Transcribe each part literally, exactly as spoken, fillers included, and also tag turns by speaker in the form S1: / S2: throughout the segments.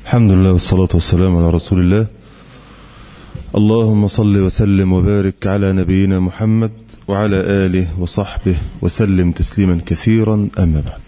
S1: الحمد لله والصلاة والسلام على رسول الله. اللهم صل وسلم وبارك على نبينا محمد وعلى آله وصحبه وسلم تسليما كثيرا، أما بعد.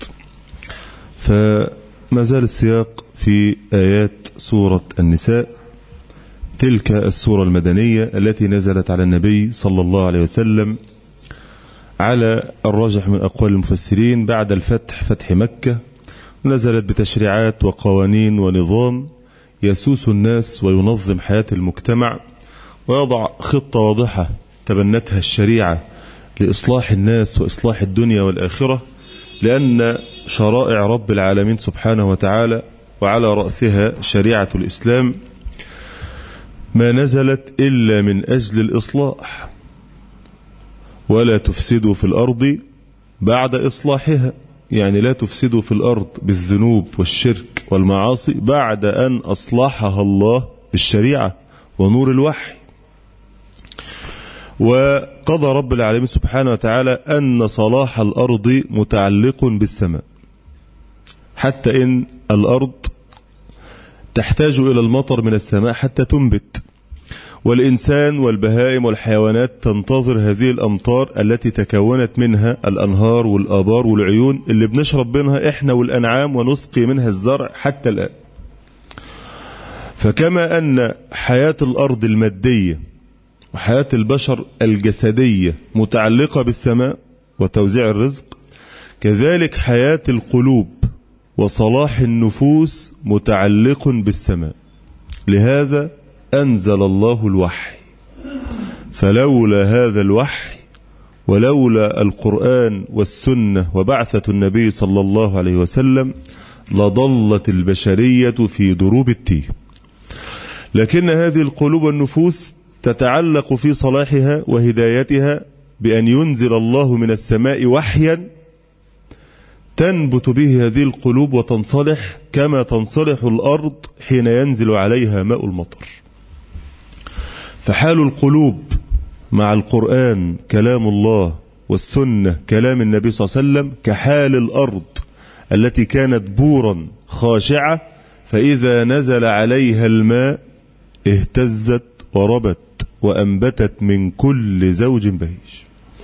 S1: فما زال السياق في آيات سورة النساء، تلك السورة المدنية التي نزلت على النبي صلى الله عليه وسلم على الراجح من أقوال المفسرين بعد الفتح، فتح مكة، نزلت بتشريعات وقوانين ونظام يسوس الناس وينظم حياة المجتمع ويضع خطة واضحة تبنتها الشريعة لإصلاح الناس وإصلاح الدنيا والآخرة، لأن شرائع رب العالمين سبحانه وتعالى وعلى رأسها شريعة الإسلام ما نزلت إلا من أجل الإصلاح، ولا تفسدوا في الأرض بعد إصلاحها، يعني لا تفسدوا في الأرض بالذنوب والشرك والمعاصي بعد أن أصلحها الله بالشريعة ونور الوحي. وقضى رب العالمين سبحانه وتعالى أن صلاح الأرض متعلق بالسماء، حتى إن الأرض تحتاج إلى المطر من السماء حتى تنبت، والإنسان والبهائم والحيوانات تنتظر هذه الأمطار التي تكونت منها الأنهار والآبار والعيون اللي بنشرب منها إحنا والأنعام ونسقي منها الزرع حتى الآن. فكما أن حياة الأرض المادية وحياة البشر الجسدية متعلقة بالسماء وتوزيع الرزق، كذلك حياة القلوب وصلاح النفوس متعلق بالسماء. لهذا أنزل الله الوحي، فلولا هذا الوحي ولولا القرآن والسنة وبعثة النبي صلى الله عليه وسلم لضلت البشرية في دروب التيه. لكن هذه القلوب والنفوس تتعلق في صلاحها وهدايتها بأن ينزل الله من السماء وحيا تنبت به هذه القلوب وتنصلح كما تنصلح الأرض حين ينزل عليها ماء المطر. فحال القلوب مع القرآن كلام الله والسنة كلام النبي صلى الله عليه وسلم كحال الأرض التي كانت بورا خاشعة، فإذا نزل عليها الماء اهتزت وربت وأنبتت من كل زوج بهيج.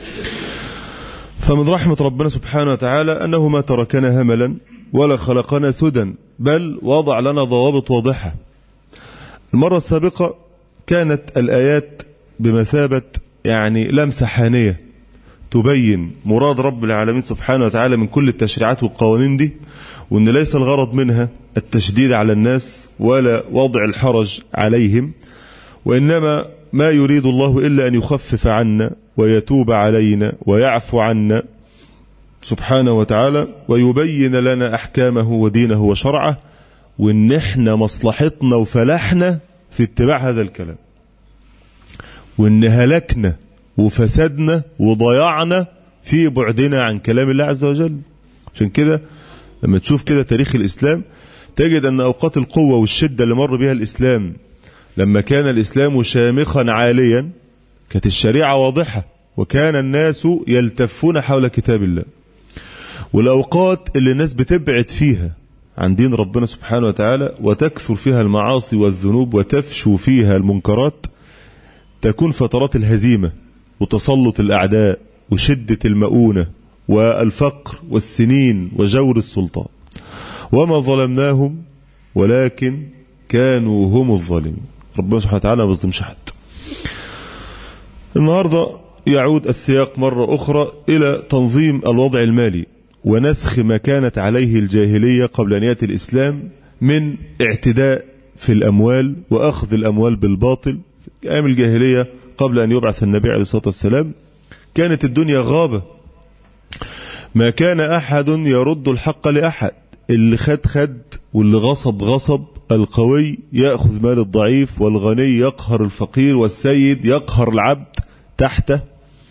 S1: فمن رحمة ربنا سبحانه وتعالى أنه ما تركنا هملا ولا خلقنا سدى، بل وضع لنا ضوابط واضحة. المرة السابقة كانت الآيات بمثابة يعني لمسة حانية تبين مراد رب العالمين سبحانه وتعالى من كل التشريعات والقوانين دي، وأن ليس الغرض منها التشديد على الناس ولا وضع الحرج عليهم، وإنما ما يريد الله إلا أن يخفف عنا ويتوب علينا ويعفو عنا سبحانه وتعالى ويبين لنا أحكامه ودينه وشرعه، وإن احنا مصلحتنا وفلاحنا في اتباع هذا الكلام، وإن هلكنا وفسدنا وضيعنا في بعدنا عن كلام الله عز وجل. عشان كده لما تشوف كده تاريخ الإسلام تجد أن أوقات القوة والشدة اللي مر بها الإسلام لما كان الإسلام شامخا عاليا كانت الشريعة واضحة وكان الناس يلتفون حول كتاب الله. والأوقات اللي الناس بتبعد فيها عن دين ربنا سبحانه وتعالى وتكثر فيها المعاصي والذنوب وتفشو فيها المنكرات تكون فترات الهزيمة وتسلط الأعداء وشدة المؤونة والفقر والسنين وجور السلطان. وما ظلمناهم ولكن كانوا هم الظالمين. ربنا سبحانه وتعالى ما بيظلمش حد. النهاردة يعود السياق مرة أخرى إلى تنظيم الوضع المالي ونسخ ما كانت عليه الجاهلية قبل أن يأتي الإسلام من اعتداء في الأموال وأخذ الأموال بالباطل. في أيام الجاهلية قبل أن يبعث النبي عليه الصلاة والسلام كانت الدنيا غابة، ما كان أحد يرد الحق لأحد، اللي خد خد واللي غصب غصب، القوي يأخذ مال الضعيف والغني يقهر الفقير والسيد يقهر العبد تحته.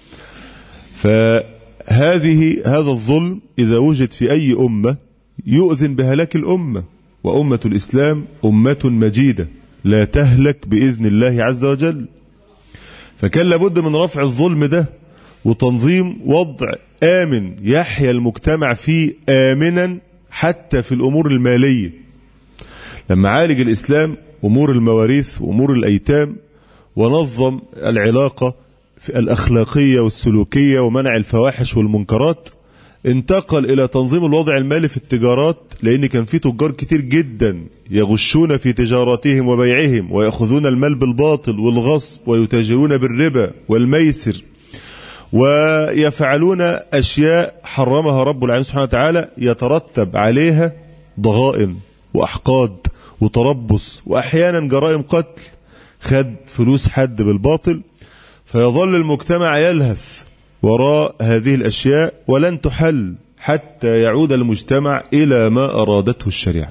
S1: فهذه هذا الظلم إذا وجد في أي أمة يؤذن بهلاك الأمة، وأمة الإسلام أمة مجيدة لا تهلك بإذن الله عز وجل. فكان لابد من رفع الظلم ده وتنظيم وضع آمن يحيا المجتمع فيه آمنا حتى في الأمور المالية، لما عالج الإسلام أمور المواريث وأمور الأيتام ونظم العلاقة الأخلاقية والسلوكية ومنع الفواحش والمنكرات، انتقل إلى تنظيم الوضع المالي في التجارات، لأن كان في تجار كتير جدا يغشون في تجاراتهم وبيعهم ويأخذون المال بالباطل والغصب ويتاجرون بالربا والميسر ويفعلون أشياء حرمها رب العالمين سبحانه وتعالى يترتب عليها ضغائن وأحقاد وتربص وأحيانا جرائم قتل. خد فلوس حد بالباطل، فيظل المجتمع يلهث وراء هذه الأشياء ولن تحل حتى يعود المجتمع إلى ما أرادته الشريعة.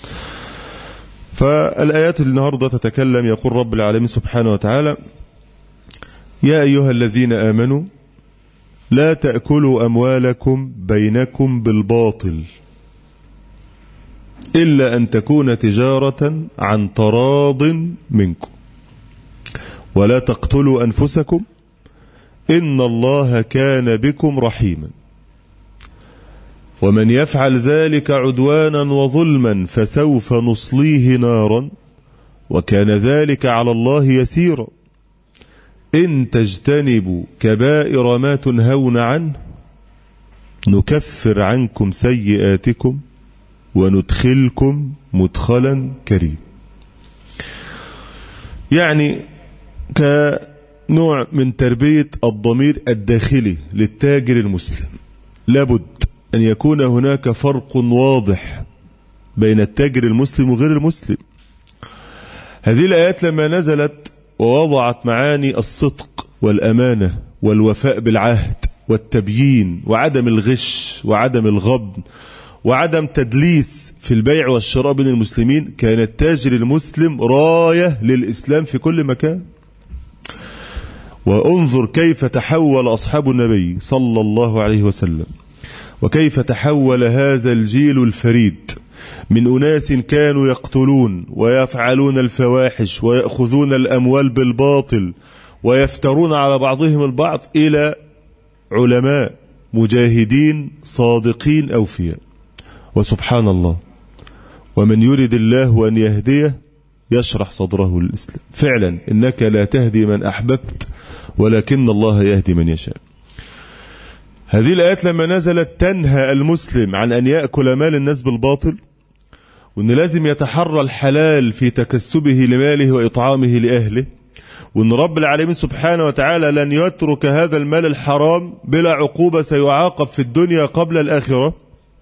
S1: فالآيات النهاردة تتكلم، يقول رب العالمين سبحانه وتعالى: يا أيها الذين آمنوا لا تأكلوا أموالكم بينكم بالباطل إلا أن تكون تجارة عن تراض منكم ولا تقتلوا أنفسكم إن الله كان بكم رحيما ومن يفعل ذلك عدوانا وظلما فسوف نصليه نارا وكان ذلك على الله يسيرا إن تجتنبوا كبائر ما تنهون عنه نكفر عنكم سيئاتكم وندخلكم مدخلا كريم. يعني كنوع من تربية الضمير الداخلي للتاجر المسلم، لابد أن يكون هناك فرق واضح بين التاجر المسلم وغير المسلم. هذه الآيات لما نزلت ووضعت معاني الصدق والأمانة والوفاء بالعهد والتبيين وعدم الغش وعدم الغبن وعدم تدليس في البيع والشراء بين المسلمين، كان التاجر المسلم راية للإسلام في كل مكان. وانظر كيف تحول أصحاب النبي صلى الله عليه وسلم، وكيف تحول هذا الجيل الفريد من أناس كانوا يقتلون ويفعلون الفواحش ويأخذون الأموال بالباطل ويفترون على بعضهم البعض إلى علماء مجاهدين صادقين أوفياء. وسبحان الله، ومن يرد الله أن يهديه يشرح صدره للإسلام. فعلا إنك لا تهدي من أحببت ولكن الله يهدي من يشاء. هذه الآيات لما نزلت تنهى المسلم عن أن يأكل مال الناس بالباطل، وأن لازم يتحرى الحلال في تكسبه لماله وإطعامه لأهله، وأن رب العالمين سبحانه وتعالى لن يترك هذا المال الحرام بلا عقوبة، سيعاقب في الدنيا قبل الآخرة.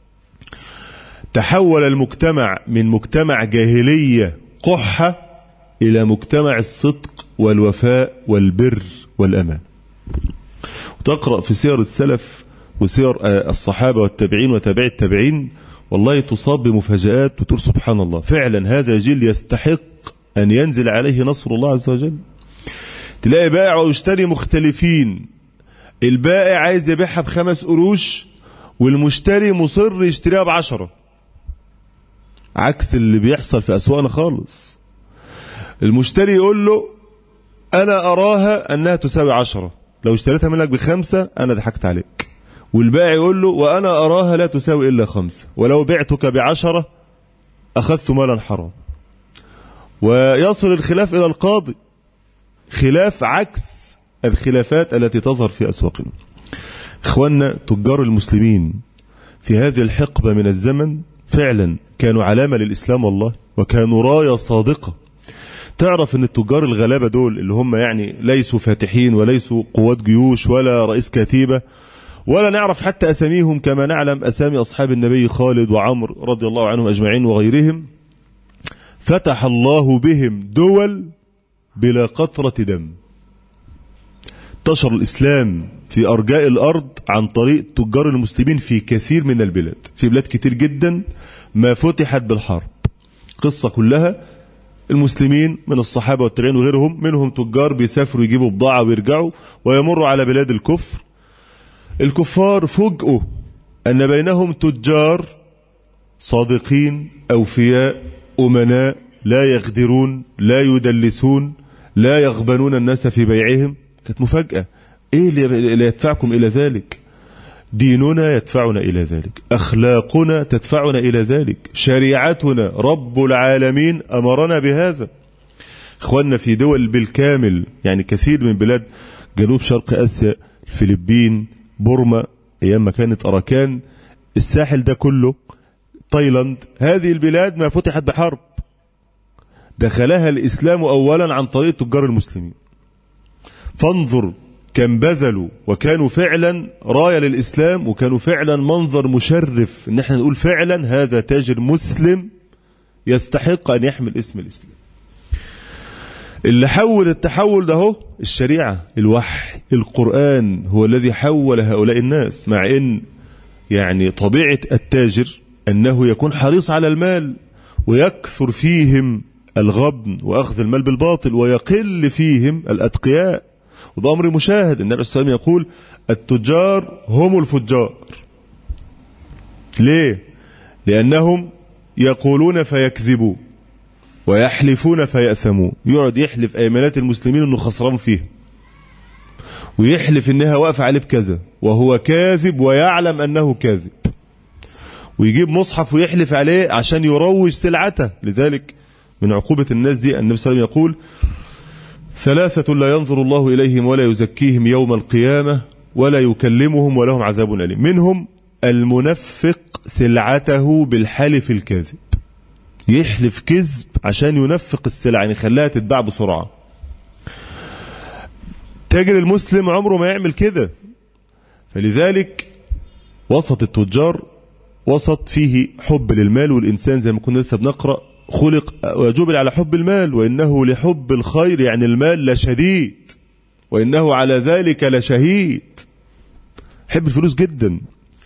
S1: تحول المجتمع من مجتمع جاهلية قحة إلى مجتمع الصدق والوفاء والبر والأمان. وتقرأ في سير السلف وسير الصحابة والتابعين وتابع التابعين، والله تصاب بمفاجآت وتقول سبحان الله، فعلا هذا جيل يستحق أن ينزل عليه نصر الله عز وجل. تلاقي بائع ويشتري مختلفين، البائع عايز يبيعها بخمس قروش والمشتري مصر يشتريها بعشرة، عكس اللي بيحصل في أسواقنا خالص. المشتري يقول له أنا أراها أنها تساوي عشرة، لو اشتريتها منك بخمسة أنا ضحكت عليك. والبائع يقول له وأنا أراها لا تساوي إلا خمسة، ولو بعتك بعشرة أخذت مالا حرام. ويصل الخلاف إلى القاضي، خلاف عكس الخلافات التي تظهر في أسواقنا. إخواننا تجار المسلمين في هذه الحقبة من الزمن فعلا كانوا علامة للإسلام والله، وكانوا راية صادقة. تعرف ان التجار الغلابة دول اللي هم يعني ليسوا فاتحين وليسوا قوات جيوش ولا رئيس كتيبة ولا نعرف حتى أساميهم كما نعلم أسامي أصحاب النبي خالد وعمر رضي الله عنهم أجمعين وغيرهم، فتح الله بهم دول بلا قطرة دم. انتشر الإسلام في أرجاء الأرض عن طريق تجار المسلمين في كثير من البلاد، في بلاد كتير جدا ما فتحت بالحرب. قصة كلها المسلمين من الصحابة والتابعين وغيرهم، منهم تجار بيسافروا يجيبوا بضاعة ويرجعوا ويمروا على بلاد الكفر. الكفار فوجئوا أن بينهم تجار صادقين أوفياء أمناء لا يغدرون لا يدلسون لا يغبنون الناس في بيعهم. كانت مفاجأة، إيه اللي يدفعكم إلى ذلك؟ ديننا يدفعنا إلى ذلك، أخلاقنا تدفعنا إلى ذلك، شريعتنا رب العالمين أمرنا بهذا. إخواننا في دول بالكامل، يعني كثير من بلاد جنوب شرق آسيا، الفلبين، بورما أيام ما كانت أراكان، الساحل ده كله، تايلاند، هذه البلاد ما فتحت بحرب، دخلها الإسلام أولا عن طريق تجار المسلمين. فانظر كم بذلوا وكانوا فعلا راية للإسلام، وكانوا فعلا منظر مشرف ان احنا نقول فعلا هذا تاجر مسلم يستحق ان يحمل اسم الإسلام. اللي حول التحول ده هو الشريعة، الوحي، القرآن هو الذي حول هؤلاء الناس. مع ان يعني طبيعة التاجر انه يكون حريص على المال، ويكثر فيهم الغبن واخذ المال بالباطل، ويقل فيهم الاتقياء، وده امر مشاهد. النبي صلى الله عليه وسلم يقول التجار هم الفجار. ليه؟ لانهم يقولون فيكذبوا ويحلفون فيأثموا. يقعد يحلف ايمانات المسلمين انه خسران فيها، ويحلف انها واقفه عليه بكذا وهو كاذب ويعلم انه كاذب، ويجيب مصحف ويحلف عليه عشان يروج سلعته. لذلك من عقوبة الناس دي النبي صلى الله عليه وسلم يقول ثلاثة لا ينظر الله إليهم ولا يزكيهم يوم القيامة ولا يكلمهم ولهم عذاب أليم. منهم المنفق سلعته بالحلف الكاذب، يحلف كذب عشان ينفق السلعة، يعني يخليها تتباع بسرعة. تاجر المسلم عمره ما يعمل كده. فلذلك وسط التجار وسط فيه حب للمال، والإنسان زي ما كنا لسه بنقرأ خلق وجبل على حب المال، وإنه لحب الخير يعني المال لشديد، وإنه على ذلك لشهيد. حب الفلوس جدا.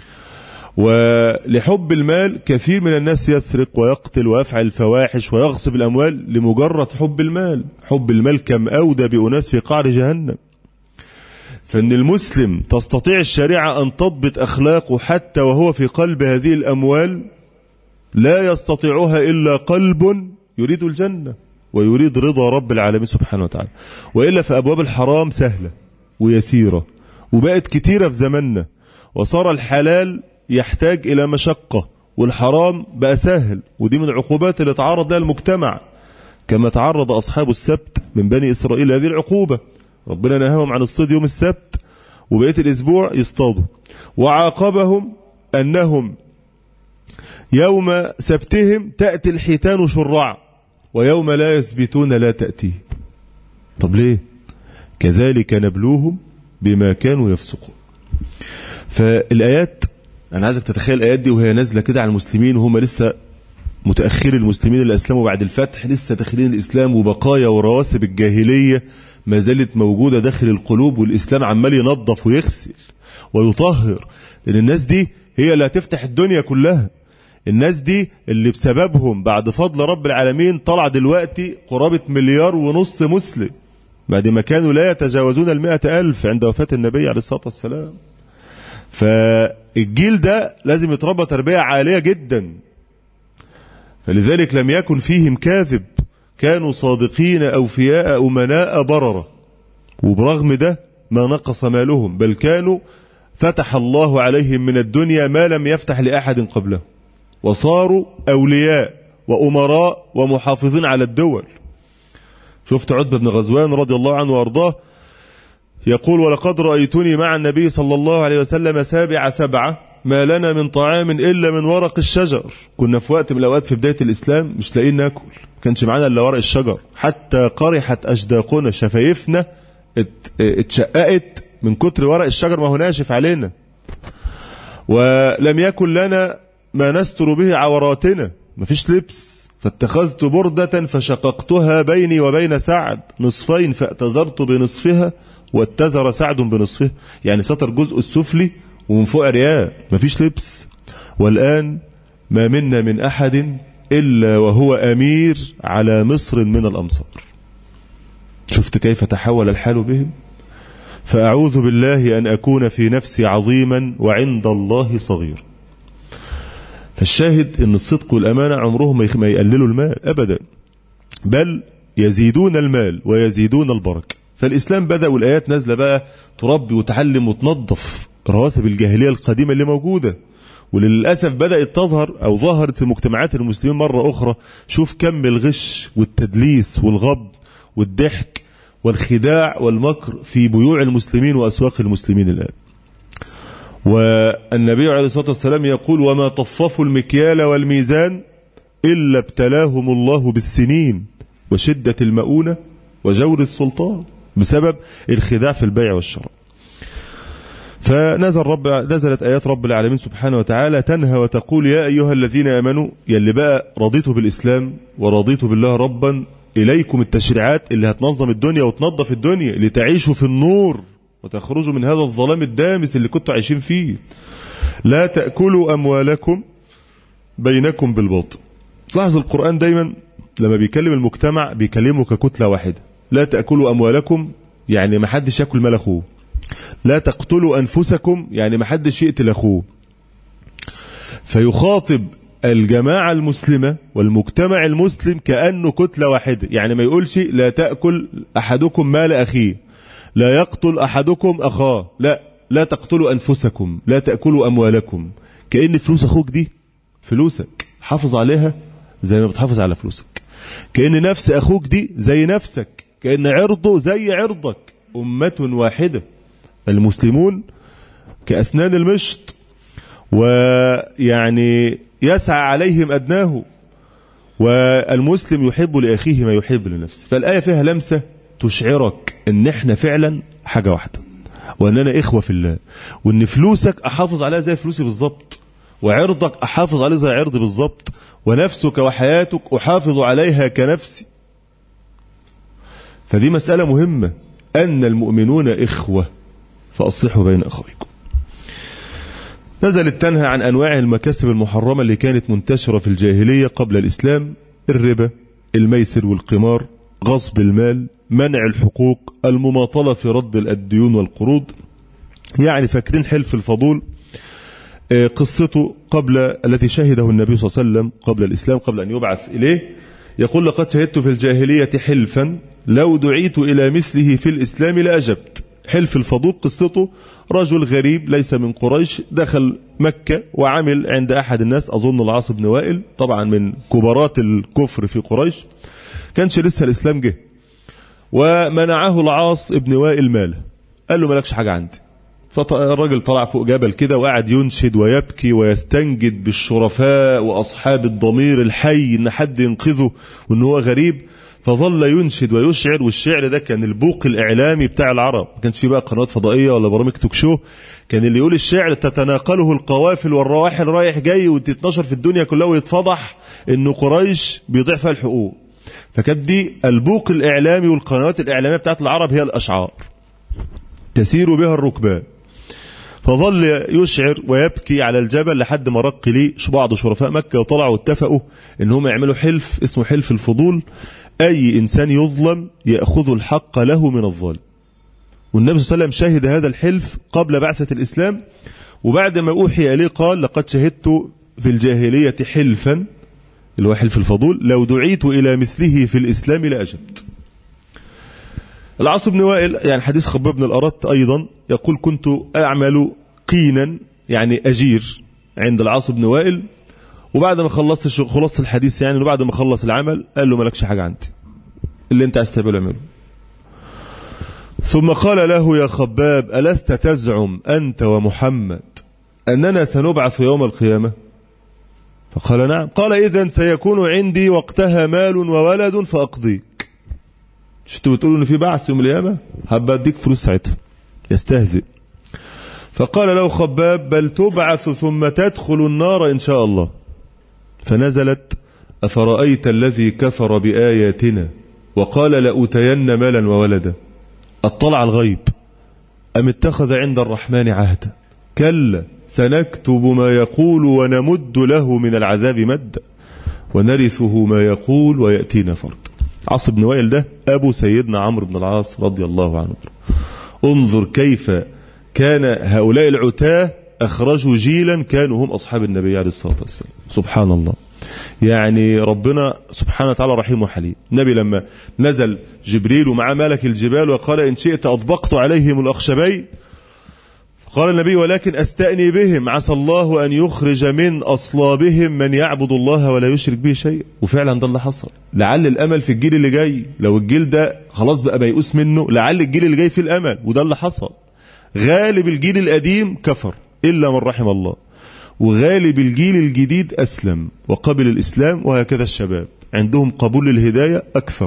S1: ولحب المال كثير من الناس يسرق ويقتل ويفعل الفواحش ويغصب الأموال لمجرد حب المال. حب المال كم أودى بأناس في قعر جهنم. فإن المسلم تستطيع الشريعة أن تضبط أخلاقه حتى وهو في قلب هذه الأموال، لا يستطيعها إلا قلب يريد الجنة ويريد رضا رب العالمين سبحانه وتعالى. وإلا فأبواب الحرام سهلة ويسيرة وبقت كتيرة في زماننا، وصار الحلال يحتاج إلى مشقة والحرام بقى سهل. ودي من العقوبات اللي تعرض لها المجتمع، كما تعرض أصحاب السبت من بني إسرائيل هذه العقوبة. ربنا نهاهم عن الصيد يوم السبت وبقية الأسبوع يصطادوا، وعاقبهم أنهم يوم سبتهم تأتي الحيتان شرعا ويوم لا يسبتون لا تأتيه. طب ليه؟ كذلك نبلوهم بما كانوا يفسقون. فالآيات أنا عايزك تتخيل الآيات دي وهي نازلة كده على المسلمين، وهم لسه متأخر المسلمين اللي أسلموا بعد الفتح، لسه داخلين الإسلام، وبقايا ورواسب الجاهلية ما زالت موجودة داخل القلوب، والإسلام عمال ينظف ويغسل ويطهر. لأن الناس دي هي اللي هتفتح الدنيا كلها. الناس دي اللي بسببهم بعد فضل رب العالمين طلع دلوقتي قرابة مليار ونص مسلم، بعد ما كانوا لا يتجاوزون المائة ألف عند وفاة النبي عليه الصلاة والسلام. فالجيل ده لازم يتربى تربية عالية جدا. فلذلك لم يكن فيهم كاذب، كانوا صادقين أوفياء أمناء بررة، وبرغم ده ما نقص مالهم، بل كانوا فتح الله عليهم من الدنيا ما لم يفتح لأحد قبله، وصاروا أولياء وأمراء ومحافظين على الدول. شفت عتبة بن غزوان رضي الله عنه وأرضاه يقول ولقد رأيتني مع النبي صلى الله عليه وسلم سابع سبعة ما لنا من طعام إلا من ورق الشجر. كنا في وقت من الأوقات في بداية الإسلام مش لاقيين ناكل، كانش معانا إلا ورق الشجر، حتى قرحت أشداقنا، شفايفنا اتشققت من كتر ورق الشجر ما هو ناشف علينا. ولم يكن لنا ما نستر به عوراتنا، مفيش لبس، فاتخذت بردة فشققتها بيني وبين سعد نصفين فاتزرت بنصفها واتزر سعد بنصفها، يعني ستر جزء السفلي ومن فوق عريان، مفيش لبس. والآن ما منا من أحد إلا وهو أمير على مصر من الأمصار. شفت كيف تحول الحال بهم؟ فأعوذ بالله أن أكون في نفسي عظيما وعند الله صغير. فالشاهد أن الصدق والأمانة عمرهم ما يقللوا المال أبدا، بل يزيدون المال ويزيدون البركة. فالإسلام بدأ والآيات نازلة بقى تربي وتعلم وتنظف رواسب الجاهلية القديمة اللي موجودة وللأسف بدأت تظهر أو ظهرت في مجتمعات المسلمين مرة أخرى. شوف كم الغش والتدليس والغب والضحك والخداع والمكر في بيوع المسلمين وأسواق المسلمين الآن. والنبي عليه الصلاة والسلام يقول: وما طففوا المكيال والميزان إلا ابتلاهم الله بالسنين وشدة المؤونة وجور السلطان، بسبب الخداع في البيع والشراء. فنزل رب نزلت آيات رب العالمين سبحانه وتعالى تنهى وتقول: يا أيها الذين آمنوا، يلي بقى رضيتوا بالإسلام ورضيتوا بالله ربا، إليكم التشريعات اللي هتنظم الدنيا وتنظف الدنيا لتعيشوا في النور وتخرجوا من هذا الظلام الدامس اللي كنتوا عايشين فيه. لا تأكلوا أموالكم بينكم بالباطل. لاحظ القرآن دايما لما بيكلم المجتمع بيكلمه ككتلة واحدة. لا تأكلوا أموالكم يعني ما حدش يأكل مال أخوه. لا تقتلوا أنفسكم يعني ما حدش يقتل أخوه. فيخاطب الجماعة المسلمة والمجتمع المسلم كأنه كتلة واحدة، يعني ما يقولش لا تأكل أحدكم مال أخيه، لا يقتل أحدكم أخاه، لا لا تقتلوا أنفسكم، لا تأكلوا أموالكم. كأن فلوس أخوك دي فلوسك، حافظ عليها زي ما بتحافظ على فلوسك. كأن نفس أخوك دي زي نفسك، كأن عرضه زي عرضك. أمة واحدة، المسلمون كأسنان المشط، ويعني يسعى عليهم أدناه، والمسلم يحب لأخيه ما يحب لنفسه. فالآية فيها لمسة تشعرك ان احنا فعلا حاجة واحدة، واننا اخوة في الله، وان فلوسك احافظ عليها زي فلوسي بالظبط، وعرضك احافظ عليه زي عرضي بالظبط، ونفسك وحياتك احافظ عليها كنفسي. فدي مسألة مهمة، ان المؤمنون اخوة فاصلحوا بين اخويكم. نزلت تنهى عن انواع المكاسب المحرمة اللي كانت منتشرة في الجاهلية قبل الاسلام: الربا، الميسر والقمار، غصب المال، منع الحقوق، المماطلة في رد الديون والقروض. يعني فاكرين حلف الفضول، قصته قبل التي شهده النبي صلى الله عليه وسلم قبل الإسلام، قبل أن يبعث إليه، يقول: لقد شهدت في الجاهلية حلفا لو دعيت إلى مثله في الإسلام لأجبت. حلف الفضول قصته: رجل غريب ليس من قريش دخل مكة وعمل عند أحد الناس، أظن العاص بن وائل، طبعا من كبارات الكفر في قريش، كانش لسه الإسلام جه، ومنعه العاص ابن وائل ماله، قال له مالكش حاجة عندي. فالراجل طلع فوق جبل كده وقعد ينشد ويبكي ويستنجد بالشرفاء وأصحاب الضمير الحي إن حد ينقذه وإن هو غريب. فظل ينشد ويشعر، والشعر ده كان البوق الإعلامي بتاع العرب، ما كانش فيه بقى قنوات فضائية ولا برامج توك شو، كان اللي يقول الشعر تتناقله القوافل والرواحل رايح جاي وتتنشر في الدنيا كلها ويتفضح إنه قريش بيضيع فيها الحقوق. فكانت دي البوق الإعلامي والقنوات الإعلامية بتاعت العرب هي الأشعار تسير بها الركبان. فظل يشعر ويبكي على الجبل لحد ما رق ليه بعض شرفاء مكة وطلعوا واتفقوا إنهم يعملوا حلف اسمه حلف الفضول: أي إنسان يظلم يأخذ الحق له من الظالم. والنبي صلى الله عليه وسلم شهد هذا الحلف قبل بعثة الإسلام، وبعد ما أوحي إليه قال: لقد شهدت في الجاهلية حلفا، اللي هو حلف الفضول، لو دعيت إلى مثله في الإسلام لأجبت. العاص بن وائل، يعني حديث خباب بن الأرت أيضا، يقول: كنت أعمل قينا، يعني أجير، عند العاص بن وائل، وبعد ما خلصت الشغل، خلصت الحديث يعني، وبعد ما خلص العمل قال له مالكش حاجة عندي، اللي انت عايز تعمله اعمله. ثم قال له: يا خباب، ألست تزعم أنت ومحمد أننا سنبعث يوم القيامة؟ فقال: نعم. قال: إذن سيكون عندي وقتها مال وولد فأقضيك. مش انتوا بتقولوا ان في بعث يوم القيامة؟ هبقى اديك فلوس ساعتها. يستهزئ. فقال له خباب: بل تبعث ثم تدخل النار إن شاء الله. فنزلت: أفرأيت الذي كفر بآياتنا وقال لأوتين مالا وولدا اطلع الغيب أم اتخذ عند الرحمن عهدا كلا سنكتب ما يقول ونمد له من العذاب مدا ونرثه ما يقول ويأتينا فردا. عاص بن وائل ده أبو سيدنا عمرو بن العاص رضي الله عنه. انظر كيف كان هؤلاء العتاه أخرجوا جيلا كانوا هم أصحاب النبي عليه الصلاة والسلام. سبحان الله. يعني ربنا سبحانه وتعالى رحيم وحليم. النبي لما نزل جبريل ومع ملك الجبال وقال: إن شئت أطبقت عليهم الأخشبين، قال النبي ولكن أستأني بهم عسى الله أن يخرج من أصلابهم من يعبد الله ولا يشرك به شيئا. وفعلا ده اللي حصل. لعل الأمل في الجيل اللي جاي، لو الجيل ده خلاص بقى بيؤس منه، لعل الجيل اللي جاي فيه الأمل، وده اللي حصل. غالب الجيل القديم كفر إلا من رحم الله، وغالب الجيل الجديد أسلم وقبل الإسلام، وهكذا الشباب عندهم قبول الهداية أكثر.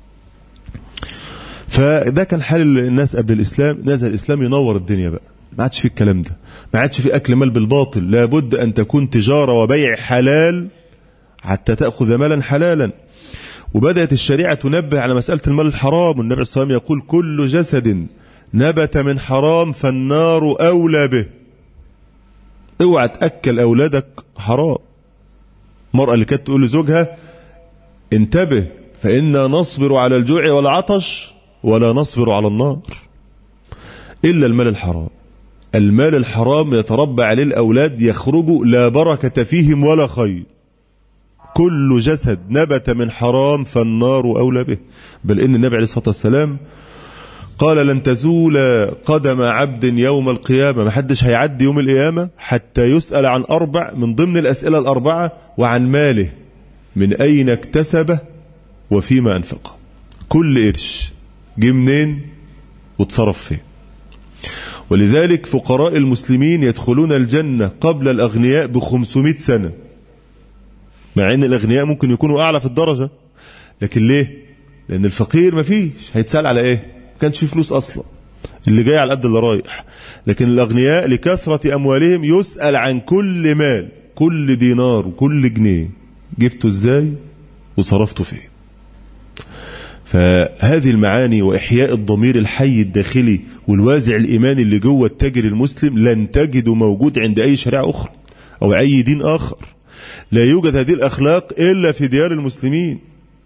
S1: فده كان حال الناس قبل الإسلام. نزل الإسلام ينور الدنيا بقى، ما عادش في الكلام ده، ما عادش في أكل مال بالباطل، لابد أن تكون تجارة وبيع حلال حتى تأخذ مالا حلالا. وبدأت الشريعة تنبه على مسألة المال الحرام، والنبي صلى الله عليه وسلم يقول كل جسد نبت من حرام فالنار أولى به. اوعى تأكل أولادك حرام. المرأة اللي كانت تقول لزوجها انتبه فإنا نصبر على الجوع والعطش ولا نصبر على النار، إلا المال الحرام. المال الحرام يتربى عليه الأولاد، يخرجوا لا بركة فيهم ولا خير. كل جسد نبت من حرام فالنار أولى به. بل إن النبي عليه الصلاة والسلام قال لن تزول قدم عبد يوم القيامة، ما حدش هيعدي يوم القيامة حتى يسأل عن أربع، من ضمن الأسئلة الأربعة وعن ماله، من أين اكتسبه وفيما أنفقه. كل قرش جه منين وتصرف فيه. ولذلك فقراء المسلمين يدخلون الجنة قبل الأغنياء بخمسمائة سنة، مع أن الأغنياء ممكن يكونوا أعلى في الدرجة. لكن ليه؟ لأن الفقير مفيش، هيتسأل على إيه؟ ما كانش فيه فلوس أصلا، اللي جاي على قد اللي رايح. لكن الأغنياء لكثرة أموالهم يسأل عن كل مال، كل دينار وكل جنيه جبته إزاي وصرفته فين. فهذه المعاني وإحياء الضمير الحي الداخلي والوازع الإيماني اللي جوه التاجر المسلم لن تجده موجود عند أي شريعة أخرى أو أي دين آخر. لا يوجد هذه الأخلاق إلا في ديار المسلمين.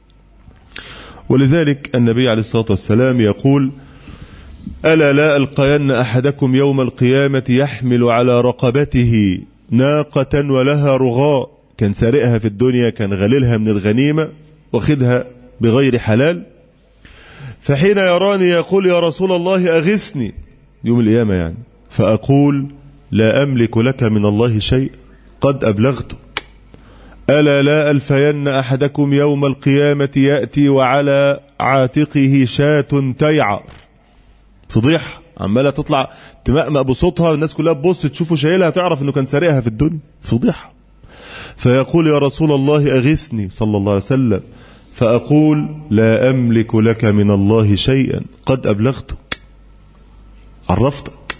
S1: ولذلك النبي عليه الصلاة والسلام يقول ألا لا ألقين أحدكم يوم القيامة يحمل على رقبته ناقة ولها رغاء، كان سارقها في الدنيا، كان غليلها من الغنيمة واخدها بغير حلال، فحين يراني يقول يا رسول الله أغثني يوم القيامة يعني، فأقول لا أملك لك من الله شيء قد أبلغتك. ألا لا ألفين أحدكم يوم القيامة يأتي وعلى عاتقه شاة تيعر، فضيحة عمالة تطلع تمأمأ بصوتها، الناس كلها تبص تشوفه شايلها تعرف أنه كان سارقها في الدنيا، فضيحة. فيقول يا رسول الله أغثني صلى الله عليه وسلم، فأقول لا أملك لك من الله شيئا قد أبلغتك، عرفتك.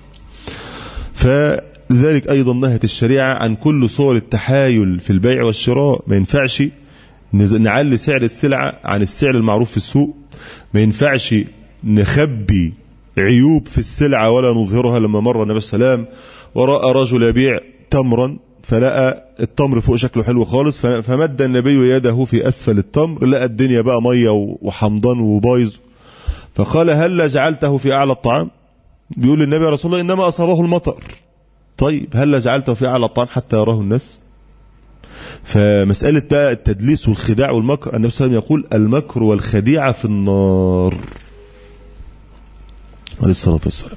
S1: فلذلك أيضا نهت الشريعة عن كل صور التحايل في البيع والشراء. ما ينفعش نعلي سعر السلعة عن السعر المعروف في السوق، ما ينفعش نخبي عيوب في السلعة ولا نظهرها. لما مر النبي صلى الله عليه وسلم ورأى رجل يبيع تمرا فلقى التمر فوق شكله حلو خالص، فمد النبي يده في أسفل التمر لقى الدنيا بقى مية وحمضان وبايظ، فقال هل جعلته في أعلى الطعام؟ بيقول النبي يا رسول الله إنما أصابه المطر. طيب هل جعلته في أعلى الطعام حتى يراه الناس؟ فمسألة بقى التدليس والخداع والمكر، النبي صلى الله عليه وسلم يقول المكر والخديعة في النار عليه الصلاة والسلام.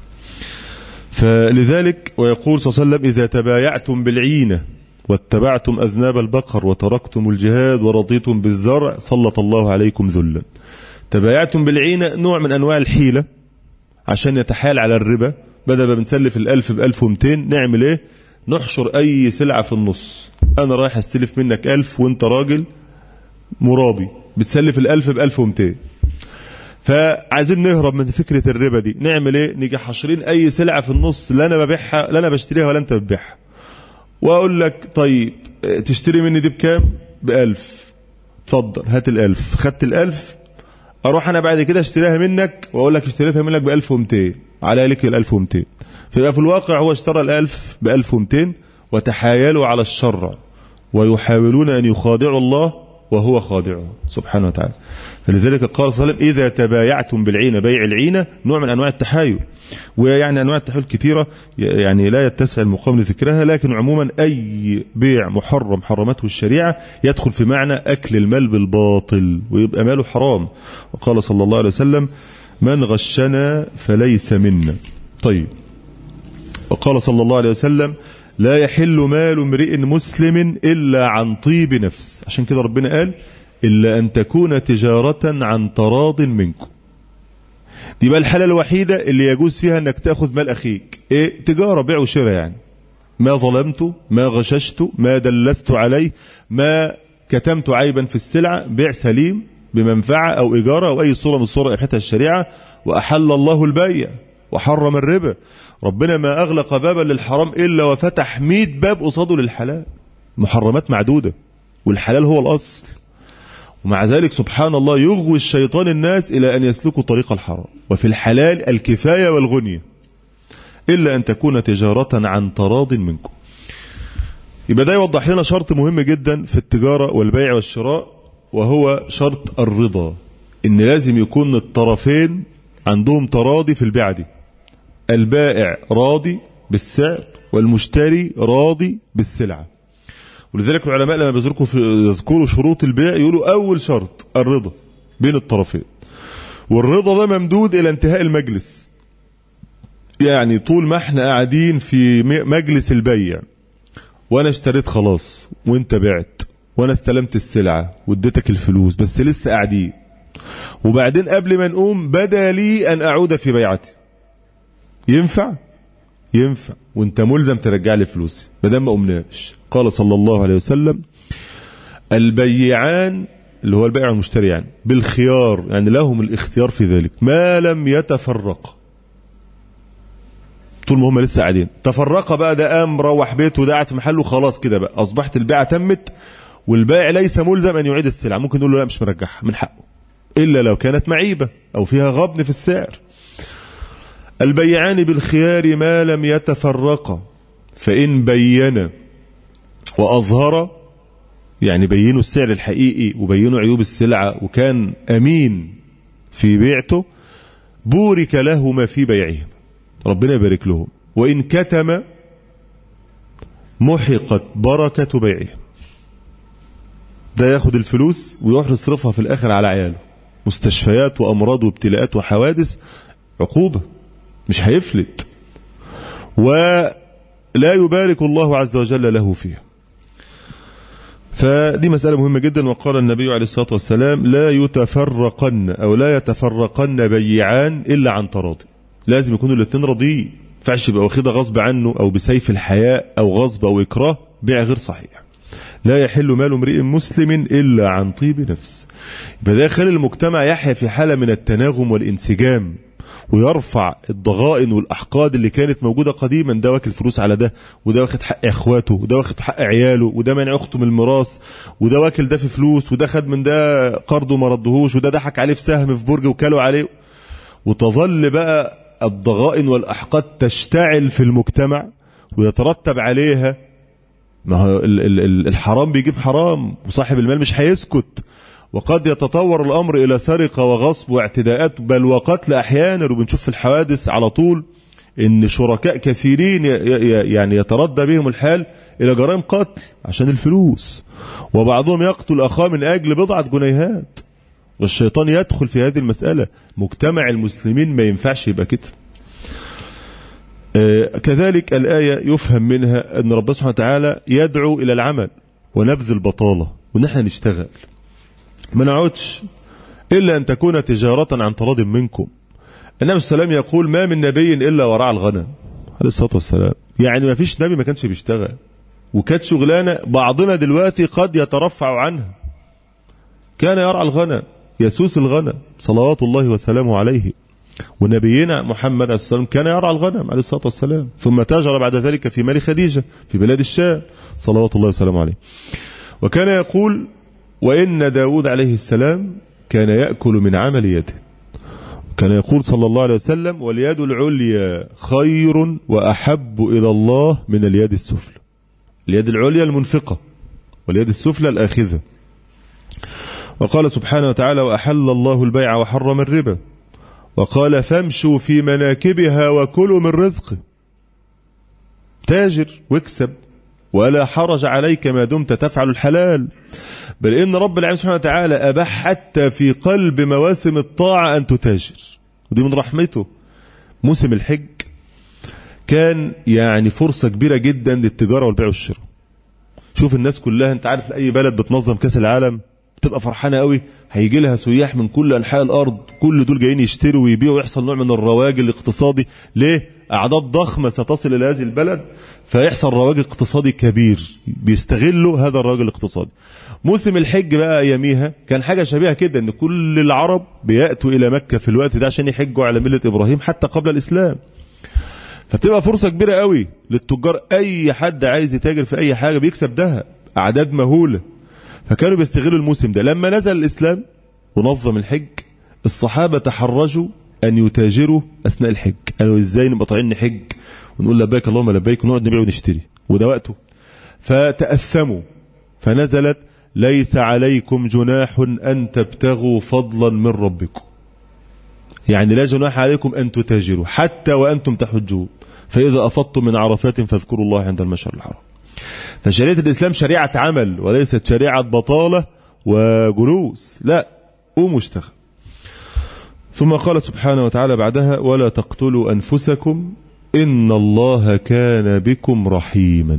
S1: فلذلك ويقول صلى الله عليه وسلم إذا تبايعتم بالعينة واتبعتم أذناب البقر وتركتم الجهاد ورضيتم بالزرع سلط الله عليكم ذلا. تبايعتم بالعينة نوع من أنواع الحيلة عشان يتحايل على الربا، بدل ما بنسلف الألف بألف ومتين نعمل إيه؟ نحشر أي سلعة في النص. أنا رايح أستلف منك ألف وأنت راجل مرابي بتسلف الألف بألف ومتين، فعايزين نهرب من فكرة الربا دي. نعمل ايه؟ نيجي حاشرين اي سلعة في النص، لا انا ببيعها لا انا بشتريها ولا انت بتبيعها، واقول لك طيب تشتري مني دي بكام؟ بألف، اتفضل هات الألف. خدت الألف، اروح انا بعد كده اشتريها منك واقول لك اشتريتها منك بألف ومتين، على لك الألف ومتين. فيبقى في الواقع هو اشترى الألف بألف ومتين وتحايلوا على الشر ويحاولون ان يخادعوا الله وهو خادعه سبحانه وتعالى. فلذلك قال صلى الله عليه وسلم إذا تبايعتم بالعينة، بيع العينة نوع من أنواع التحايل، ويعني أنواع التحايل كثيرة يعني لا يتسع المقام لذكرها، لكن عموما أي بيع محرم حرمته الشريعة يدخل في معنى أكل المال بالباطل ويبقى ماله حرام. وقال صلى الله عليه وسلم من غشنا فليس منا. طيب وقال صلى الله عليه وسلم لا يحل مال امرئ مسلم إلا عن طيب نفس. عشان كده ربنا قال إلا أن تكون تجارة عن تراض منكم. دي بقى الحالة الوحيدة اللي يجوز فيها أنك تأخذ مال أخيك. إيه؟ تجارة، بيع وشراء يعني. ما ظلمت، ما غششت، ما دلست عليه، ما كتمت عيبا في السلعة، بيع سليم بمنفعة أو إجارة أو أي صورة من الصورة أبحثها الشريعة. وأحل الله البيع وحرم الربا. ربنا ما أغلق بابا للحرام إلا وفتح مئة باب قصاده للحلال. محرمات معدودة والحلال هو الأصل. ومع ذلك سبحان الله يغوي الشيطان الناس إلى أن يسلكوا طريق الحرام. وفي الحلال الكفاية والغنية إلا أن تكون تجارة عن تراض منكم. يبقى ده يوضح لنا شرط مهم جدا في التجارة والبيع والشراء، وهو شرط الرضا. إن لازم يكون الطرفين عندهم تراضي في البيعة دي. البائع راضي بالسعر والمشتري راضي بالسلعة. ولذلك العلماء لما بيذكروا في يذكروا شروط البيع يقولوا أول شرط الرضا بين الطرفين. والرضا ده ممدود إلى انتهاء المجلس. يعني طول ما احنا قاعدين في مجلس البيع وانا اشتريت خلاص وانت بعت وانا استلمت السلعة واديتك الفلوس بس لسه قاعدين، وبعدين قبل ما نقوم بدا لي ان اعود في بيعتي، ينفع؟ ينفع، وانت ملزم ترجع لي فلوسي بدل ما قمناش. قال صلى الله عليه وسلم البيعان اللي هو البائع والمشتري يعني بالخيار، يعني لهم الاختيار في ذلك ما لم يتفرق. طول ما هم لسه قاعدين. تفرق بقى، ده قام روح بيته وده قاعد في محله خلاص كده بقى اصبحت البيعه تمت، والبائع ليس ملزم ان يعيد السلعه. ممكن نقول له لا مش مرجعها من حقه الا لو كانت معيبه او فيها غبن في السعر. البيعان بالخيار ما لم يتفرقا فان بين واظهر، يعني بينوا السعر الحقيقي وبينوا عيوب السلعه وكان امين في بيعته، بورك لهما في بيعهم، ربنا يبارك لهم. وإن كتم محقت بركة بيعهم. ده ياخد الفلوس ويروح يصرفها في الآخر على عياله، مستشفيات وأمراض وابتلاءات وحوادث، عقوبة، مش هيفلت ولا يبارك الله عز وجل له فيها. فدي مسألة مهمة جدا. وقال النبي عليه الصلاة والسلام لا يتفرقن أو لا يتفرقن بيعان إلا عن تراضي. لازم يكونوا الاثنين راضيين، ما ينفعش يبقى واخدها غصب عنه او بسيف الحياء او غصب او اكراه، بيع غير صحيح. لا يحل مال امرئ مسلم الا عن طيب نفس. يبقى ده يخلي المجتمع يحيا في حاله من التناغم والانسجام، ويرفع الضغائن والاحقاد اللي كانت موجوده قديما. ده واكل فلوس على ده، وده واخد حق اخواته، وده واخد حق عياله، وده مانع اخته من الميراث، وده واكل ده في فلوس، وده خد من ده قرضه ما ردهوش، وده ضحك عليه في سهم في برج وكاله عليه. وتظل بقى الضغائن والأحقاد تشتعل في المجتمع ويترتب عليها. ما هو الحرام بيجيب حرام، وصاحب المال مش هيسكت، وقد يتطور الأمر إلى سرقة وغصب واعتداءات بل وقتل أحيانا. وبنشوف في الحوادث على طول إن شركاء كثيرين يعني يتردى بهم الحال إلى جرائم قتل عشان الفلوس، وبعضهم يقتل أخاه من أجل بضعة جنيهات. والشيطان يدخل في هذه المسألة. مجتمع المسلمين ما ينفعش يبقى كده. آه كذلك الآية يفهم منها أن ربنا سبحانه وتعالى يدعو إلى العمل ونبذ البطالة، ونحن نشتغل ما نقعدش إلا أن تكون تجارة عن تراض منكم. النبي صلى الله عليه وسلم يقول ما من نبي إلا ورعى الغنم عليه الصلاة والسلام. يعني ما فيش نبي ما كانش بيشتغل، وكانت شغلانة بعضنا دلوقتي قد يترفع عنها. كان يرعى الغنم، يسوس الغنم صلوات الله وسلامه عليه. ونبينا محمد عليه الصلاة والسلام كان يرعى الغنم عليه الصلاة والسلام، ثم تاجر بعد ذلك في مال خديجة في بلاد الشام صلوات الله وسلامه عليه. وكان يقول وإن داود عليه السلام كان يأكل من عمل يده. كان يقول صلى الله عليه وسلم واليد العليا خير وأحب إلى الله من اليد السفلى. اليد العليا المنفقة واليد السفلى الآخذة. وقال سبحانه وتعالى وأحل الله البيع وحرم الربا، وقال فامشوا في مناكبها وكلوا من رزقه. تاجر واكسب ولا حرج عليك ما دمت تفعل الحلال. بل إن رب العالمين سبحانه وتعالى أباح حتى في قلب مواسم الطاعة أن تتاجر، ودي من رحمته. موسم الحج كان يعني فرصة كبيرة جدا للتجارة والبيع والشراء. شوف الناس كلها، انت عارف اي بلد بتنظم كاس العالم بتبقى فرحانة قوي، هيجي لها سياح من كل انحاء الارض، كل دول جايين يشتروا ويبيعوا ويحصل نوع من الرواج الاقتصادي. ليه؟ اعداد ضخمة ستصل الى هذه البلد، فيحصل رواج اقتصادي كبير، بيستغلوا هذا الرواج الاقتصادي. موسم الحج بقى اياميها كان حاجة شبيهة كده، ان كل العرب بيأتوا الى مكة في الوقت ده عشان يحجوا على ملة ابراهيم حتى قبل الاسلام. فتبقى فرصة كبيرة قوي للتجار، اي حد عايز يتاجر في اي حاجة بيكسب دهب، اعداد مهولة. فكانوا بيستغلوا الموسم ده. لما نزل الاسلام ونظم الحج، الصحابة تحرجوا ان يتاجروا اثناء الحج. قالوا ازاي نبقى طالعين نحج ونقول لبيك اللهم لبيك ونقعد نبيع ونشتري، وده وقته. فتأثموا، فنزلت ليس عليكم جناح ان تبتغوا فضلا من ربكم، يعني لا جناح عليكم ان تتاجروا حتى وانتم تحجون، فاذا افضتم من عرفات فاذكروا الله عند المشعر الحرام. فشريعة الاسلام شريعة عمل وليست شريعة بطالة وجلوس، لا، قوموا اشتغل. ثم قال سبحانه وتعالى بعدها: ولا تقتلوا انفسكم ان الله كان بكم رحيما.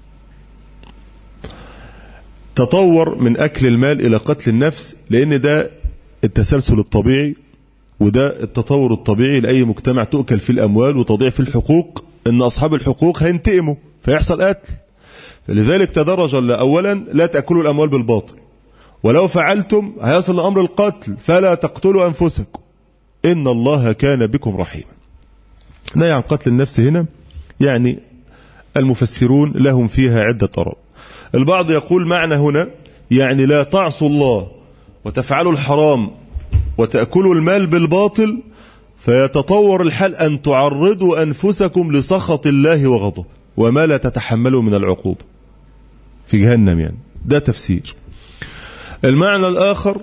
S1: تطور من اكل المال الى قتل النفس، لان ده التسلسل الطبيعي وده التطور الطبيعي لاي مجتمع تؤكل فيه الاموال وتضيع فيه الحقوق، ان اصحاب الحقوق هينتقموا فيحصل قتل. فلذلك تدرج اولا لا تاكلوا الاموال بالباطل، ولو فعلتم هيصل الامر القتل، فلا تقتلوا انفسكم ان الله كان بكم رحيما. نهي عن قتل النفس هنا يعني المفسرون لهم فيها عدة آراء. البعض يقول معنى هنا يعني لا تعصوا الله وتفعلوا الحرام وتأكلوا المال بالباطل، فيتطور الحال أن تعرضوا أنفسكم لسخط الله وغضبه وما لا تتحملوا من العقوبة في جهنم، يعني ده تفسير. المعنى الآخر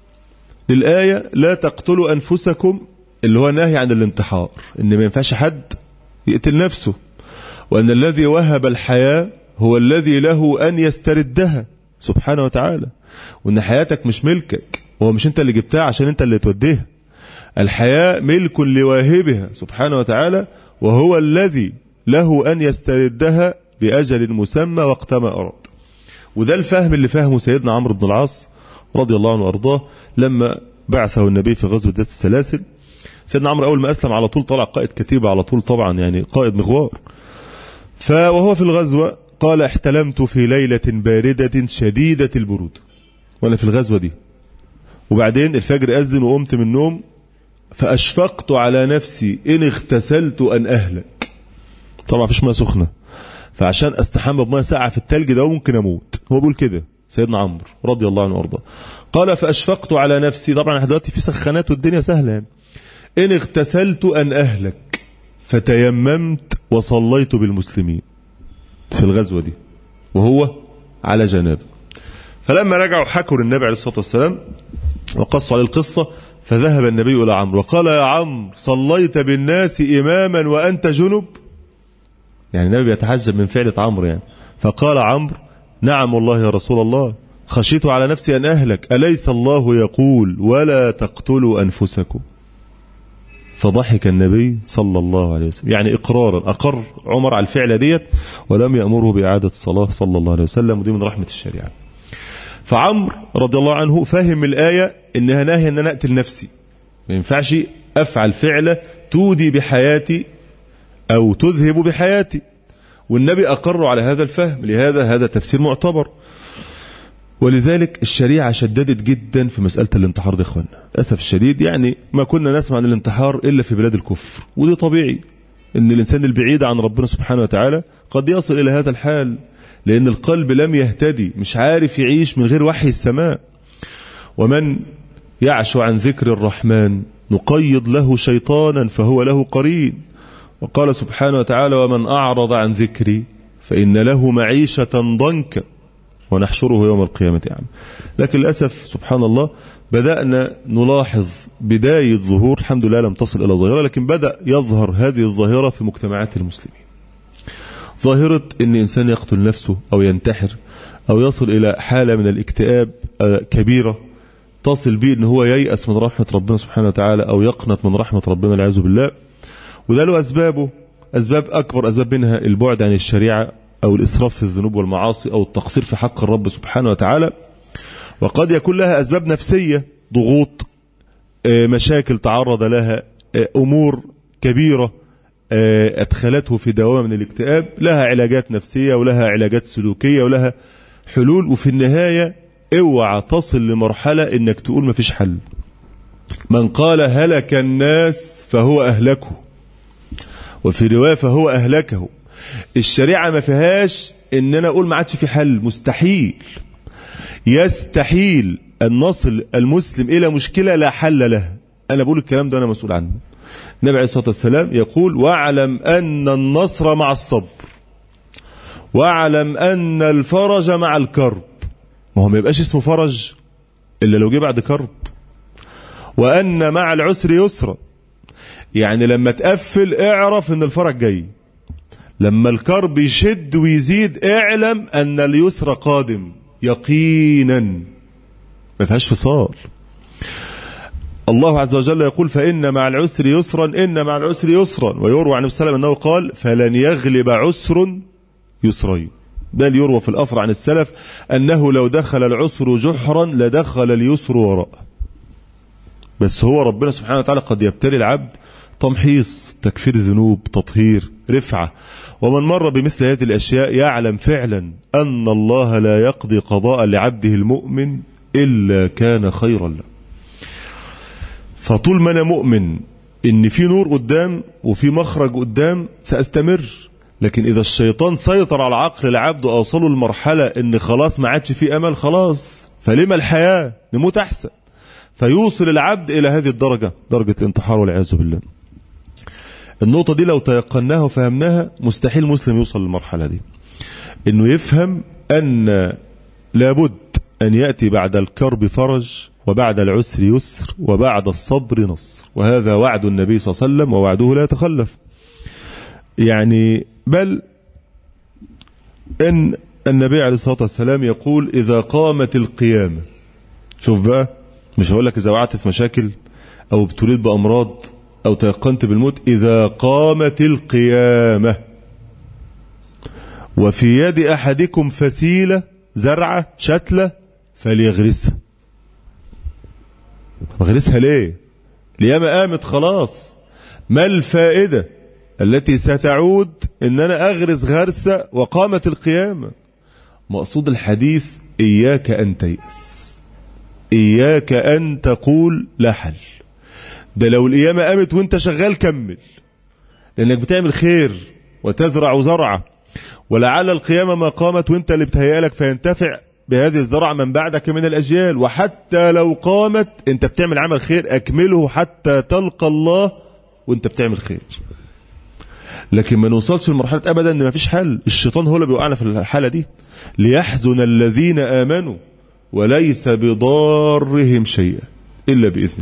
S1: للآية لا تقتلوا أنفسكم اللي هو نهي عن الانتحار، إن ما ينفعش حد يقتل نفسه، وأن الذي وهب الحياة هو الذي له أن يستردها سبحانه وتعالى، وأن حياتك مش ملكك، وهو مش أنت اللي جبتها عشان أنت اللي توديها. الحياة ملك لواهبها سبحانه وتعالى، وهو الذي له أن يستردها بأجل مسمى وقت ما أراد. وده الفهم اللي فهمه سيدنا عمرو بن العاص رضي الله عنه وأرضاه لما بعثه النبي في غزوة ذات السلاسل. سيدنا عمرو أول ما أسلم على طول طلع قائد كتيبة على طول، طبعا يعني قائد مغوار. فوهو في الغزوة قال: احتلمت في ليلة باردة شديدة البرود، وأنا في الغزوة دي، وبعدين الفجر أذن وقمت من النوم، فأشفقت على نفسي إن اغتسلت أن أهلك. طبعا فيش ماء سخنة، فعشان أستحمى بماء ساقعة في التلج ده ممكن أموت. هو بيقول كده سيدنا عمرو رضي الله عنه وأرضاه. قال: فأشفقت على نفسي، طبعا احنا دلوقتي في سخانات والدنيا سهلة يعني، إن اغتسلت أن أهلك، فتيممت وصليت بالمسلمين في الغزوة دي وهو على جنابه. فلما رجعوا حكوا للنبي عليه الصلاة والسلام وقصوا عليه القصة، فذهب النبي إلى عمرو وقال: يا عمرو صليت بالناس إماما وأنت جنب؟ يعني النبي يتحجب من فعلة عمرو يعني. فقال عمرو: نعم والله يا رسول الله، خشيت على نفسي أن أهلك، أليس الله يقول ولا تقتلوا أنفسكم؟ فضحك النبي صلى الله عليه وسلم، يعني إقرارا أقر عمر على الفعل ديت ولم يأمره بإعادة الصلاة صلى الله عليه وسلم، ودي من رحمة الشريعة. فعمرو رضي الله عنه فهم الآية إنها نهي أن أنا أقتل نفسي، ما ينفعش أفعل فعلة تودي بحياتي أو تذهب بحياتي، والنبي أقر على هذا الفهم، لهذا هذا تفسير معتبر. ولذلك الشريعة شددت جدا في مسألة الانتحار دي اخوانا، أسف الشديد. يعني ما كنا نسمع عن الانتحار إلا في بلاد الكفر، ودي طبيعي إن الإنسان البعيد عن ربنا سبحانه وتعالى قد يصل إلى هذا الحال، لأن القلب لم يهتدي، مش عارف يعيش من غير وحي السماء. ومن يعش عن ذكر الرحمن نقيض له شيطانا فهو له قرين. وقال سبحانه وتعالى: ومن أعرض عن ذكري فإن له معيشة ضنكا ونحشره يوم القيامة أعمى. لكن للأسف سبحان الله بدأنا نلاحظ بداية ظهور، الحمد لله لم تصل إلى ظاهرة، لكن بدأ يظهر هذه الظاهرة في مجتمعات المسلمين. ظاهرة أن إنسان يقتل نفسه أو ينتحر أو يصل إلى حالة من الاكتئاب كبيرة تصل به أن هو ييأس من رحمة ربنا سبحانه وتعالى أو يقنط من رحمة ربنا والعياذ بالله. وده له أسبابه. أسباب أكبر أسباب منها البعد عن الشريعة أو الإسراف في الذنوب والمعاصي أو التقصير في حق الرب سبحانه وتعالى. وقد يكون لها أسباب نفسية، ضغوط، مشاكل تعرض لها، أمور كبيرة أدخلته في دوامة من الاكتئاب، لها علاجات نفسية ولها علاجات سلوكية ولها حلول. وفي النهاية اوعى تصل لمرحلة انك تقول ما فيش حل. من قال هلك الناس فهو أهلكه، وفي رواية فهو أهلكه. الشريعة ما فيهاش ان انا اقول ما عادش في حل، مستحيل، يستحيل ان نصل المسلم الى مشكلة لا حل لها. انا بقول الكلام ده انا مسؤول عنه. النبي عليه الصلاة والسلام يقول واعلم ان النصر مع الصبر، واعلم ان الفرج مع الكرب. ما هو ما يبقاش اسمه فرج الا لو جه بعد كرب. وان مع العسر يسرا، يعني لما تقفل اعرف ان الفرج جاي، لما الكرب يشد ويزيد اعلم ان اليسر قادم يقينا، ما فيهاش فصال. الله عز وجل يقول فإن مع العسر يسرا، إن مع العسر يسرا. ويروى عن النبي صلى الله عليه وسلم أنه قال فلن يغلب عسر يسرين. بل يروى في الأثر عن السلف أنه لو دخل العسر جحرا لدخل اليسر وراء. بس هو ربنا سبحانه وتعالى قد يبتلي العبد تمحيص، تكفير ذنوب، تطهير، رفعة. ومن مر بمثل هذه الأشياء يعلم فعلا أن الله لا يقضي قضاء لعبده المؤمن إلا كان خيرا له. فطول ما أنا مؤمن إن في نور قدام وفي مخرج قدام سأستمر. لكن إذا الشيطان سيطر على عقل العبد وأوصله لمرحلة إن خلاص ما عادش في أمل، خلاص فلما الحياة، نموت أحسن. فيوصل العبد إلى هذه الدرجة، درجة الانتحار والعياذ بالله. النقطة دي لو تيقناها وفهمناها مستحيل مسلم يوصل للمرحلة دي، إنه يفهم أن لابد أن يأتي بعد الكرب فرج، وبعد العسر يسر، وبعد الصبر نصر. وهذا وعد النبي صلى الله عليه وسلم ووعده لا يتخلف. يعني بل إن النبي عليه الصلاة والسلام يقول إذا قامت القيامة، شوف بقى، مش هقول لك إذا وقعت في مشاكل أو ابتليت بأمراض أو تيقنت بالموت، إذا قامت القيامة وفي يد أحدكم فسيلة، زرعة، شتلة، فليغرسها. بغرسها ليه؟ القيامة قامت خلاص، ما الفائدة التي ستعود ان انا اغرس غرسة وقامت القيامة؟ مقصود الحديث اياك ان تيأس، اياك ان تقول لا حل. ده لو القيامة قامت وانت شغال كمل، لانك بتعمل خير وتزرع زرعة، ولعل القيامة ما قامت وانت اللي بتهيألك فينتفع بهذه الزرعة من بعدك من الأجيال. وحتى لو قامت انت بتعمل عمل خير، أكمله حتى تلقى الله وانت بتعمل خير. لكن ما نوصلش لمرحلة أبدا ان ما فيش حل. الشيطان هو اللي بيوقعنا في الحالة دي، ليحزن الذين آمنوا وليس بضارهم شيئا إلا بإذن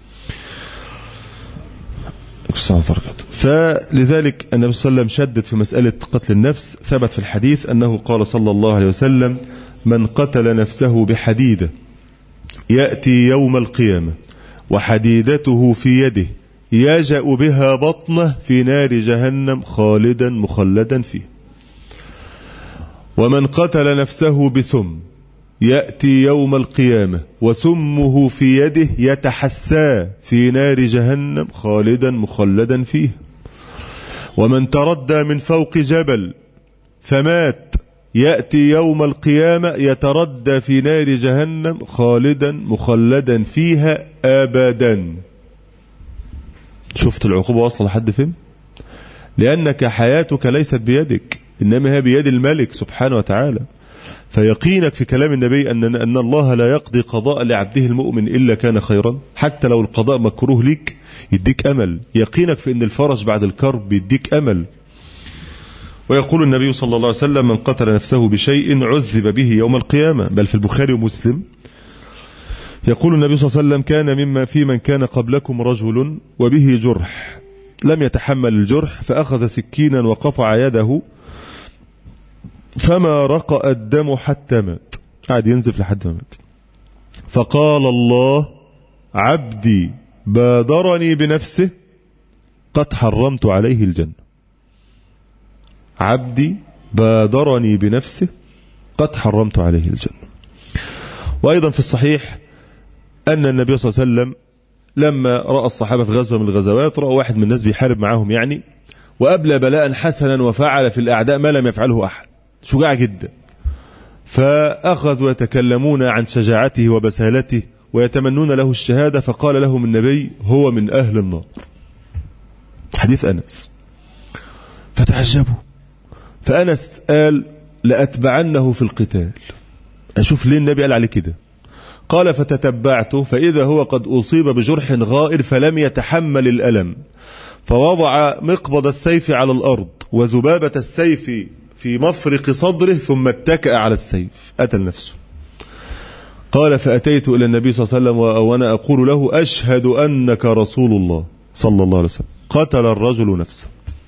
S1: الله. فلذلك النبي صلى الله عليه وسلم شدد في مسألة قتل النفس. ثبت في الحديث أنه قال صلى الله عليه وسلم من قتل نفسه بحديدة يأتي يوم القيامة وحديدته في يده يجأ بها بطنه في نار جهنم خالدا مخلدا فيه. ومن قتل نفسه بسم يأتي يوم القيامة وسمه في يده يتحسى في نار جهنم خالدا مخلدا فيه. ومن تردى من فوق جبل فمات يأتي يوم القيامة يتردى في نار جهنم خالدا مخلدا فيها أبدا. شفت العقوبة واصلة لحد فين؟ لأنك حياتك ليست بيدك، إنما هي بيد الملك سبحانه وتعالى. فيقينك في كلام النبي أن أن الله لا يقضي قضاء لعبده المؤمن إلا كان خيرا، حتى لو القضاء مكروه لك يديك أمل. يقينك في أن الفرج بعد الكرب يديك أمل. ويقول النبي صلى الله عليه وسلم من قتل نفسه بشيء عذب به يوم القيامة. بل في البخاري ومسلم يقول النبي صلى الله عليه وسلم كان مما في من كان قبلكم رجل وبه جرح لم يتحمل الجرح فأخذ سكينا وقطع يده فما رقأ الدم حتى مات، قاعد ينزف لحد ما مات. فقال الله عبدي بادرني بنفسه قد حرمت عليه الجنة. عبدي بادرني بنفسه قد حرمت عليه الجنة. وأيضا في الصحيح أن النبي صلى الله عليه وسلم لما رأى الصحابة في غزوة من الغزوات، رأى واحد من الناس بيحارب معاهم يعني، وأبلى بلاء حسنا وفعل في الأعداء ما لم يفعله أحد، شجاع جدا، فأخذوا يتكلمون عن شجاعته وبسالته ويتمنون له الشهادة، فقال لهم النبي هو من أهل النار. حديث أنس. فتعجبوا، فأنس قال لأتبعنه في القتال. أشوف ليه النبي قال عليه كده. قال فتتبعته فإذا هو قد أصيب بجرح غائر فلم يتحمل الألم، فوضع مقبض السيف على الأرض وذبابة السيف في مفرق صدره ثم اتكأ على السيف، قتل نفسه. قال فأتيت إلى النبي صلى الله عليه وسلم وأنا أقول له أشهد أنك رسول الله صلى الله عليه وسلم. قتل الرجل نفسه.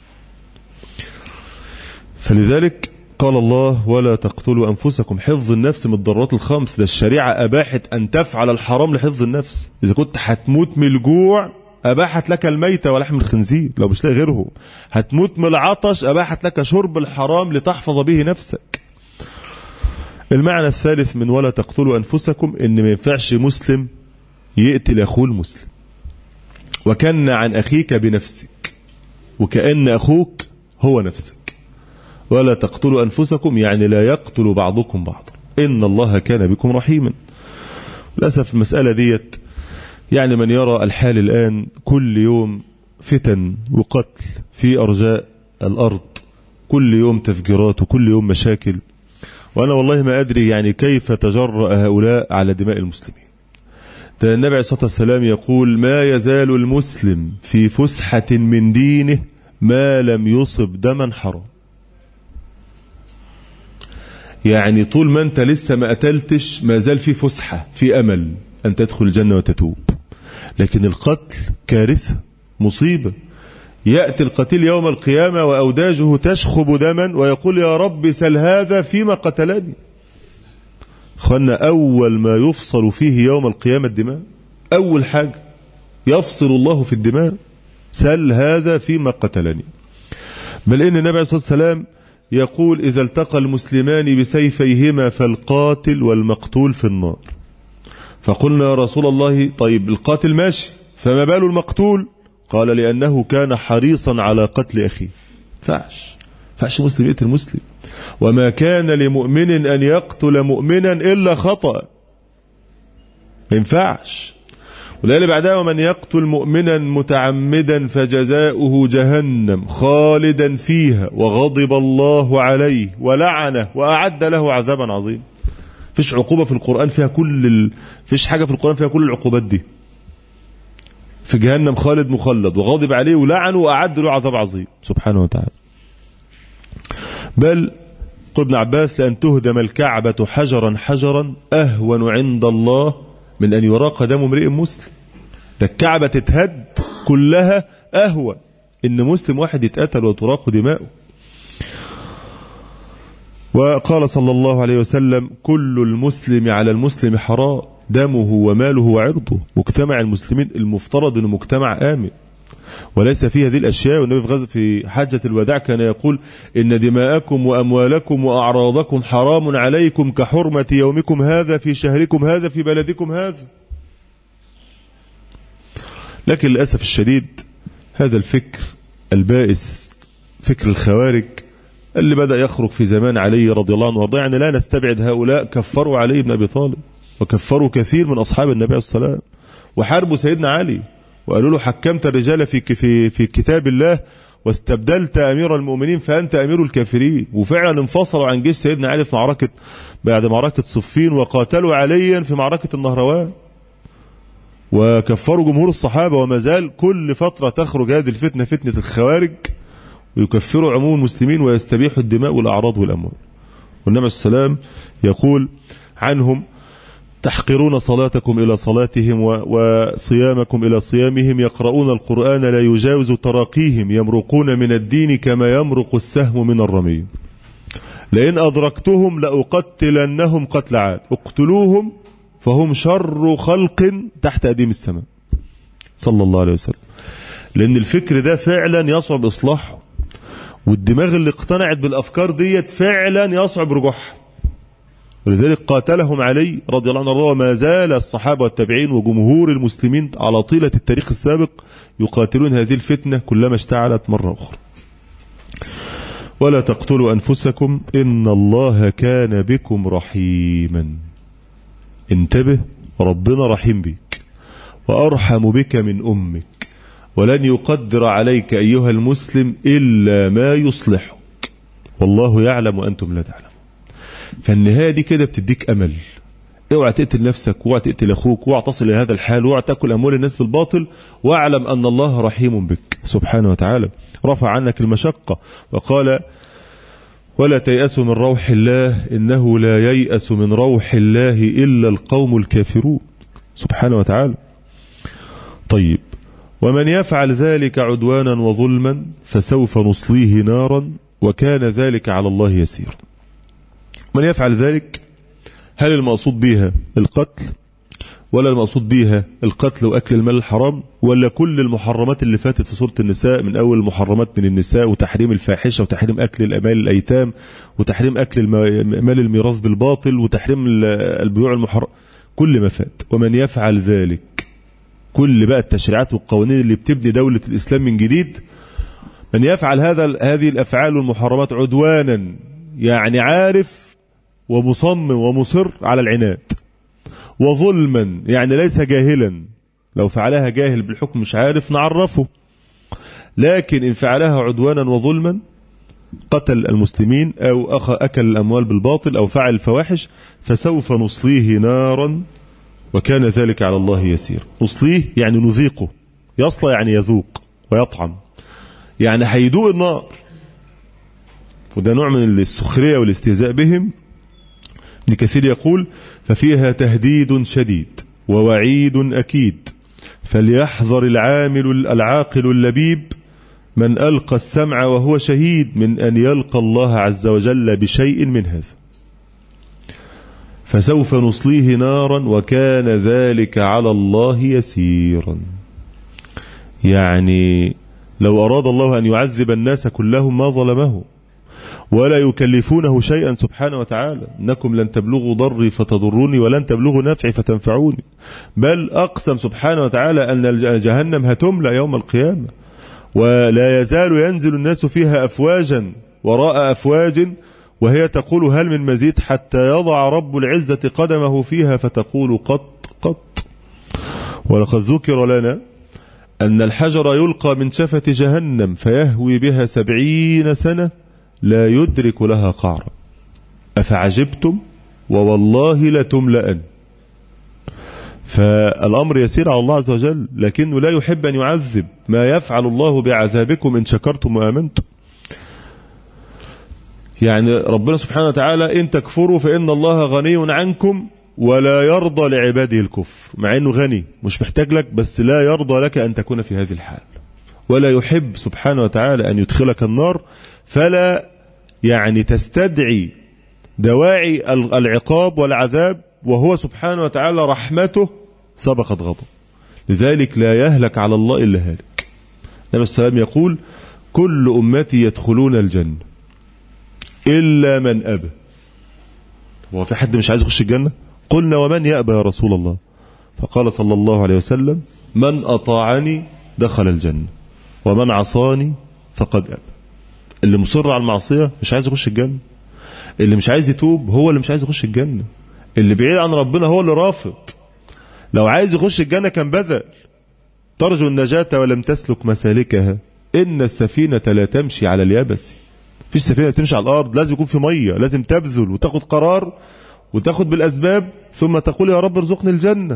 S1: فلذلك قال الله ولا تقتلوا أنفسكم. حفظ النفس من الضرورات الخمس، ده الشريعة أباحت أن تفعل الحرام لحفظ النفس. إذا كنت هتموت من الجوع أباحت لك الميتة ولحم الخنزير لو مش لاقي غيره. هتموت من العطش أباحت لك شرب الحرام لتحفظ به نفسك. المعنى الثالث من ولا تقتلوا أنفسكم إن ما ينفعش مسلم يقتل أخوه المسلم. وكن عن أخيك بنفسك، وكأن أخوك هو نفسك. ولا تقتلوا أنفسكم يعني لا يقتل بعضكم بعضا إن الله كان بكم رحيما. للأسف المسألة ديت يعني من يرى الحال الآن كل يوم فتن وقتل في أرجاء الأرض، كل يوم تفجيرات وكل يوم مشاكل، وأنا والله ما أدري يعني كيف تجرأ هؤلاء على دماء المسلمين. ده النبي عليه الصلاة والسلام يقول ما يزال المسلم في فسحة من دينه ما لم يصب دما حرام. يعني طول ما أنت لسه ما قتلتش ما زال في فسحة، في أمل أن تدخل الجنة وتتوب. لكن القتل كارثة مصيبة. يأتي القتيل يوم القيامة وأوداجه تشخب دما ويقول يا رب سل هذا فيما قتلني. أخوانا أول ما يفصل فيه يوم القيامة الدماء، أول حاجة يفصل الله في الدماء، سل هذا فيما قتلني. بل إن النبي عليه الصلاة والسلام يقول إذا التقى المسلمان بسيفيهما فالقاتل والمقتول في النار. فقلنا يا رسول الله طيب القاتل ماشي فما بال المقتول؟ قال لأنه كان حريصا على قتل أخيه. فعش فعش مسلم يقتل مسلم، وما كان لمؤمن أن يقتل مؤمنا إلا خطأ، ما ينفعش. والآية بعدها ومن يقتل مؤمنا متعمدا فجزاؤه جهنم خالدا فيها وغضب الله عليه ولعنه وأعد له عذابا عظيما. فيش عقوبة في القرآن فيها كل ال... فيش حاجة في القرآن فيها كل العقوبات دي. في جهنم خالد مخلد وغضب عليه ولعنه وأعد له عذاب عظيم سبحانه وتعالى. بل قال ابن عباس لأن تهدم الكعبة حجرا حجرا أهون عند الله من أن يراق دم امرئ مسلم. ده الكعبة تتهد كلها أهون إن مسلم واحد يتقتل وتراق دماؤه. وقال صلى الله عليه وسلم كل المسلم على المسلم حرام دمه وماله وعرضه. مجتمع المسلمين المفترض أنه مجتمع آمن وليس فيه هذه الأشياء. والنبي في غزوة في حجة الوداع كان يقول إن دماءكم وأموالكم وأعراضكم حرام عليكم كحرمة يومكم هذا في شهركم هذا في بلدكم هذا. لكن للأسف الشديد هذا الفكر البائس فكر الخوارج اللي بدأ يخرج في زمان علي رضي الله عنه وارضاه. يعني لا نستبعد هؤلاء كفروا علي بن أبي طالب وكفروا كثير من أصحاب النبي عليه الصلاة والسلام وحاربوا سيدنا علي وقالوا له حكمت الرجال في في في كتاب الله واستبدلت أمير المؤمنين فأنت أمير الكافرين. وفعلا انفصلوا عن جيش سيدنا علي في معركة بعد معركة صفين وقاتلوا عليا في معركة النهروان وكفروا جمهور الصحابة. وما زال كل فترة تخرج هذه الفتنة فتنة الخوارج ويكفروا عموم المسلمين ويستبيحوا الدماء والأعراض والأموال. والنبي صلى الله عليه وسلم يقول عنهم تحقرون صلاتكم إلى صلاتهم وصيامكم إلى صيامهم يقرؤون القرآن لا يجاوز تراقيهم يمرقون من الدين كما يمرق السهم من الرمي لئن أدركتهم لأقتلنهم قتل عاد اقتلوهم فهم شر خلق تحت أديم السماء صلى الله عليه وسلم. لأن الفكر ده فعلا يصعب إصلاحه والدماغ اللي اقتنعت بالأفكار ديت فعلا يصعب رجوعها. ولذلك قاتلهم علي رضي الله عنه وارضاه، وما زال الصحابة والتابعين وجمهور المسلمين على طيلة التاريخ السابق يقاتلون هذه الفتنة كلما اشتعلت مرة أخرى. ولا تقتلوا أنفسكم إن الله كان بكم رحيما. انتبه، ربنا رحيم بك وأرحم بك من أمك، ولن يقدر عليك أيها المسلم إلا ما يصلحك، والله يعلم وأنتم لا تعلمون. فالنهاية دي كده بتديك أمل. اوعى تقتل نفسك، واوعى تقتل أخوك، واوعى تصل إلى هذا الحال، واوعى تأكل أموال الناس بالباطل، واعلم أن الله رحيم بك سبحانه وتعالى. رفع عنك المشقة وقال ولا تيأسوا من روح الله إنه لا ييأس من روح الله إلا القوم الكافرون سبحانه وتعالى. طيب، ومن يفعل ذلك عدوانا وظلما فسوف نصليه نارا وكان ذلك على الله يسير. من يفعل ذلك، هل المقصود بها القتل، ولا المقصود بها القتل وأكل المال الحرام، ولا كل المحرمات اللي فاتت في سورة النساء من أول المحرمات من النساء وتحريم الفاحشة وتحريم أكل الأموال الأيتام وتحريم أكل مال الميراث بالباطل وتحريم البيوع المحرم، كل ما فات. ومن يفعل ذلك، كل بقى التشريعات والقوانين اللي بتبني دولة الإسلام من جديد، من يفعل هذا هذه الأفعال والمحرمات عدوانا، يعني عارف ومصمم ومصر على العناد، وظلما يعني ليس جاهلا، لو فعلها جاهل بالحكم مش عارف نعرفه، لكن إن فعلها عدوانا وظلما قتل المسلمين أو أكل الأموال بالباطل أو فعل الفواحش فسوف نصليه نارا وكان ذلك على الله يسير. نصليه يعني نذيقه، يصلى يعني يذوق ويطعم، يعني هيدوق النار، وده نوع من السخرية والاستهزاء بهم. ابن كثير يقول ففيها تهديد شديد ووعيد أكيد، فليحذر العامل العاقل اللبيب من ألقى السمع وهو شهيد من أن يلقى الله عز وجل بشيء من هذا. فسوف نصليه نارا وكان ذلك على الله يسيرا. يعني لو أراد الله أن يعذب الناس كلهم ما ظلمه ولا يكلفونه شيئا سبحانه وتعالى. إنكم لن تبلغوا ضري فتضروني ولن تبلغوا نفعي فتنفعوني، بل أقسم سبحانه وتعالى أن جهنم هتملأ يوم القيامة ولا يزال ينزل الناس فيها أفواجا وراء أفواج وهي تقول هل من مزيد حتى يضع رب العزة قدمه فيها فتقول قط قط. ولقد ذكر لنا أن الحجر يلقى من شفة جهنم فيهوي بها سبعين سنة لا يدرك لها قعرا، أفعجبتم ووالله لتملأن. فالأمر يسير على الله عز وجل، لكنه لا يحب أن يعذب. ما يفعل الله بعذابكم إن شكرتم وآمنتم. يعني ربنا سبحانه وتعالى إن تكفروا فإن الله غني عنكم ولا يرضى لعباده الكفر، مع أنه غني مش محتاج لك، بس لا يرضى لك أن تكون في هذه الحال، ولا يحب سبحانه وتعالى أن يدخلك النار، فلا يعني تستدعي دواعي العقاب والعذاب، وهو سبحانه وتعالى رحمته سبقت غضب. لذلك لا يهلك على الله إلا هالك. النبي صلى الله عليه وسلم يقول كل أمتي يدخلون الجنة إلا من أبى. هو في حد مش عايز يخش الجنة؟ قلنا ومن يأبى يا رسول الله؟ فقال صلى الله عليه وسلم من أطاعني دخل الجنة ومن عصاني فقد أبى. اللي مصر على المعصية مش عايز يخش الجنة، اللي مش عايز يتوب هو اللي مش عايز يخش الجنة، اللي بعيد عن ربنا هو اللي رافض. لو عايز يخش الجنة كان بذل. ترجو النجاة ولم تسلك مسالكها، إن السفينة لا تمشي على اليابس. فيش سفينة تمشي على الأرض، لازم يكون في مية، لازم تبذل وتاخد قرار وتاخد بالأسباب ثم تقول يا رب ارزقني الجنة.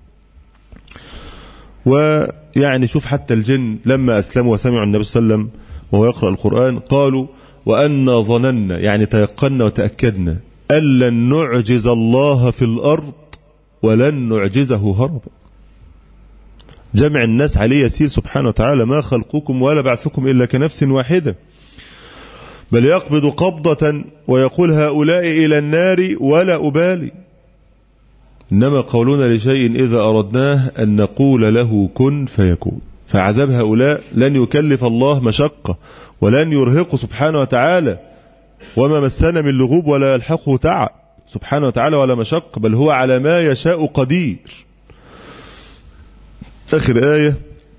S1: ويعني شوف حتى الجن لما أسلموا وسمعوا النبي صلى الله عليه وسلم وهو يقرأ القرآن قالوا وأنا ظننا، يعني تيقنا وتأكدنا أن لن نعجز الله في الأرض ولن نعجزه هربا. جمع الناس عليه يسير سبحانه وتعالى، ما خلقكم ولا بعثكم إلا كنفس واحدة، بل يقبض قبضة ويقول هؤلاء إلى النار ولا أبالي. إنما قولنا لشيء إذا أردناه أن نقول له كن فيكون. فعذاب هؤلاء لن يكلف الله مشقة ولن يرهقه سبحانه وتعالى، وما مسنا من لغوب ولا يلحقه تعب سبحانه وتعالى ولا مشقة، بل هو على ما يشاء قدير. آخر آية: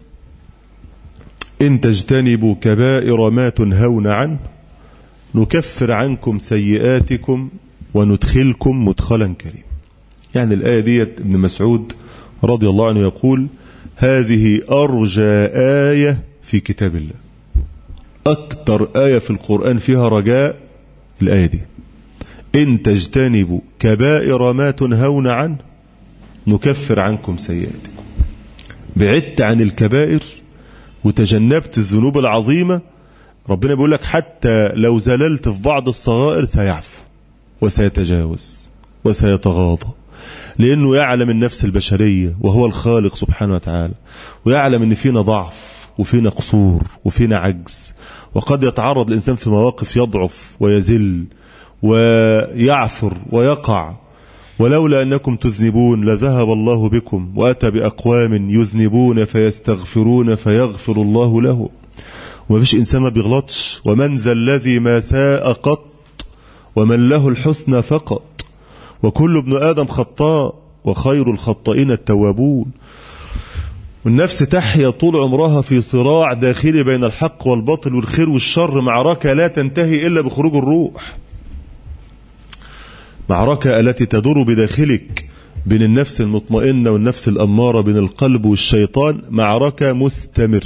S1: إن تجتنبوا كبائر ما تنهون عنه نكفر عنكم سيئاتكم وندخلكم مدخلا كريما. يعني الآية دي ابن مسعود رضي الله عنه يقول: هذه أرجى آية في كتاب الله. أكثر آية في القرآن فيها رجاء الآية دي: إن تجتنبوا كبائر ما تنهون عنه نكفر عنكم سيئاتكم. بعدت عن الكبائر وتجنبت الذنوب العظيمة، ربنا بيقول لك حتى لو زللت في بعض الصغائر سيعفو وسيتجاوز وسيتغاضى، لأنه يعلم النفس البشرية وهو الخالق سبحانه وتعالى، ويعلم أن فينا ضعف وفينا قصور وفينا عجز، وقد يتعرض الإنسان في مواقف يضعف ويزل ويعثر ويقع. ولولا أنكم تذنبون لذهب الله بكم وأتى بأقوام يذنبون فيستغفرون فيغفر الله له. وما فيش إنسان ما بيغلطش، ومن ذا الذي ما ساء قط ومن له الحسنى فقط، وكل ابن آدم خطاء وخير الخطائين التوابون. والنفس تحيا طول عمرها في صراع داخلي بين الحق والباطل والخير والشر، معركة لا تنتهي إلا بخروج الروح، معركة التي تدور بداخلك بين النفس المطمئنة والنفس الأمارة، بين القلب والشيطان، معركة مستمرة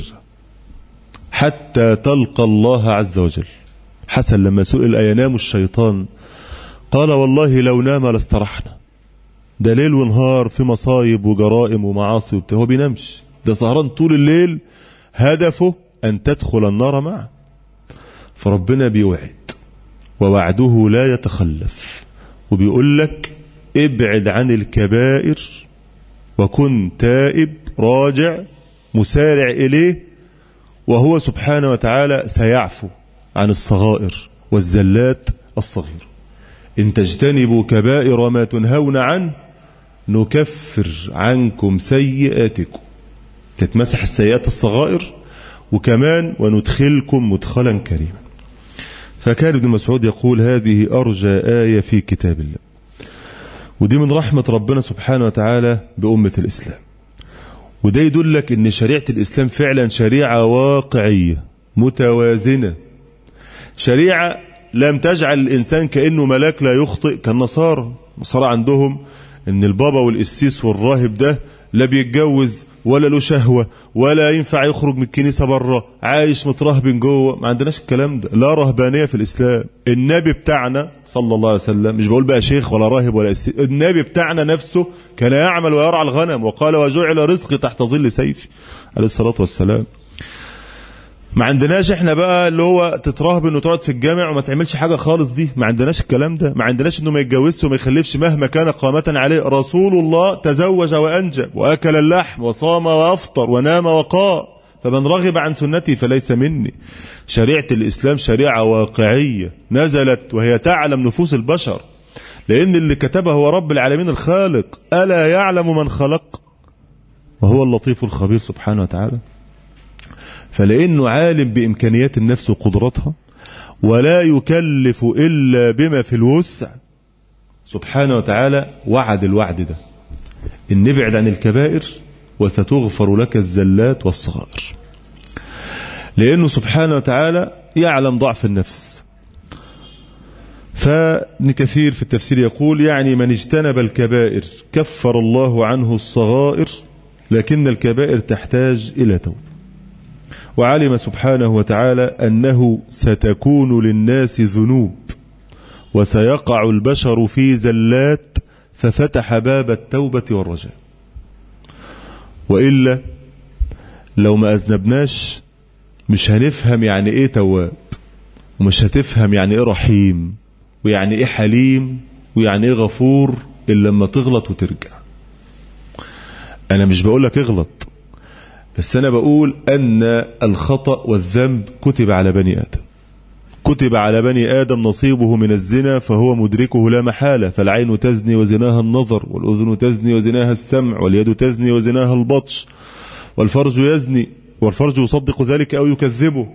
S1: حتى تلقى الله عز وجل. حسن لما سئل أينام الشيطان قال: والله لو نام لاسترحنا. ده ليل ونهار في مصايب وجرائم ومعاصي وبتاع، هو بينامش، ده سهران طول الليل، هدفه أن تدخل النار معه. فربنا بيوعد ووعده لا يتخلف، وبيقول لك ابعد عن الكبائر وكن تائب راجع مسارع إليه، وهو سبحانه وتعالى سيعفو عن الصغائر والزلات الصغيرة. إن تجتنبوا كبائر ما تنهون عنه نكفر عنكم سيئاتكم، تتمسح السيئات الصغائر، وكمان وندخلكم مدخلا كريما. فكان ابن مسعود يقول: هذه أرجى آية في كتاب الله. ودي من رحمة ربنا سبحانه وتعالى بأمة الإسلام، وده يدلك ان شريعة الإسلام فعلا شريعة واقعية متوازنة، شريعة لم تجعل الإنسان كأنه ملاك لا يخطئ كالنصارى. النصارى عندهم ان البابا والقسيس والراهب ده لا بيتجوز ولا له شهوة ولا ينفع يخرج من الكنيسة بره، عايش مترهبن جوه. ما عندناش الكلام ده، لا رهبانية في الإسلام. النبي بتاعنا صلى الله عليه وسلم، مش بقول بقى شيخ ولا راهب ولا قسيس، النبي بتاعنا نفسه كان يعمل ويرعى الغنم، وقال: وجعل رزقي تحت ظل سيفي عليه الصلاة والسلام. ما عندناش احنا بقى اللي هو تترهبن وتقعد في الجامع وما تعملش حاجة خالص، دي ما عندناش الكلام ده. ما عندناش انه ما يتجوزش وما يخلفش مهما كان قامة عليه. رسول الله تزوج وأنجب وأكل اللحم وصام وأفطر ونام وقام، فمن رغب عن سنتي فليس مني. شريعة الإسلام شريعة واقعية نزلت وهي تعلم نفوس البشر، لأن اللي كتبها هو رب العالمين الخالق. ألا يعلم من خلق وهو اللطيف الخبير سبحانه وتعالى. فلأنه عالم بإمكانيات النفس وقدرتها، ولا يكلف إلا بما في الوسع سبحانه وتعالى، وعد الوعد ده إن نبعد عن الكبائر وستغفر لك الزلات والصغائر، لأنه سبحانه وتعالى يعلم ضعف النفس. فابن كثير في التفسير يقول: يعني من اجتنب الكبائر كفر الله عنه الصغائر، لكن الكبائر تحتاج إلى توبة. وعلم سبحانه وتعالى أنه ستكون للناس ذنوب وسيقع البشر في زلات، ففتح باب التوبة والرجاء. وإلا لو ما أذنبناش مش هنفهم يعني إيه تواب، ومش هتفهم يعني إيه رحيم، ويعني إيه حليم، ويعني إيه غفور، إلا لما تغلط وترجع. أنا مش بقولك اغلط، بس أنا بقول أن الخطأ والذنب كتب على بني آدم، كتب على بني آدم نصيبه من الزنا فهو مدركه لا محالة. فالعين تزني وزناها النظر، والأذن تزني وزناها السمع، واليد تزني وزناها البطش، والفرج يزني والفرج يصدق ذلك أو يكذبه.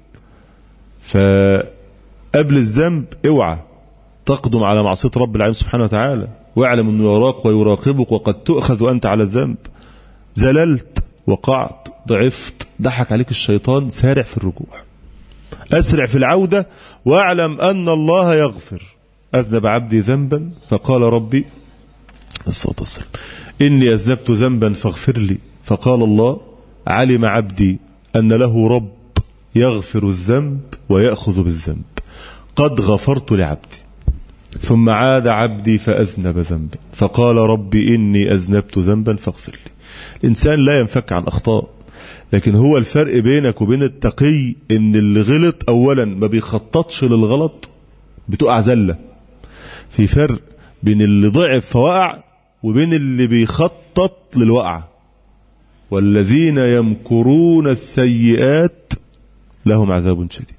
S1: فقبل الذنب اوعى تقدم على معصية رب العالمين سبحانه وتعالى، واعلم أنه يراك ويراقبك وقد تؤخذ وأنت على الذنب. زللت، وقعت، ضعفت، ضحك عليك الشيطان، سارع في الرجوع، أسرع في العودة، واعلم أن الله يغفر. أذنب عبدي ذنبا فقال ربي الصلاة والسلام إني أذنبت ذنبا فاغفر لي، فقال الله علم عبدي أن له رب يغفر الذنب ويأخذ بالذنب، قد غفرت لعبدي. ثم عاد عبدي فأذنب ذنبا فقال ربي إني أذنبت ذنبا فاغفر لي. الإنسان لا ينفك عن أخطاء، لكن هو الفرق بينك وبين التقي إن اللي غلط أولا ما بيخططش للغلط، بتقع زلة. في فرق بين اللي ضعف فوقع وبين اللي بيخطط للوقعة. والذين يمكرون السيئات لهم عذاب شديد.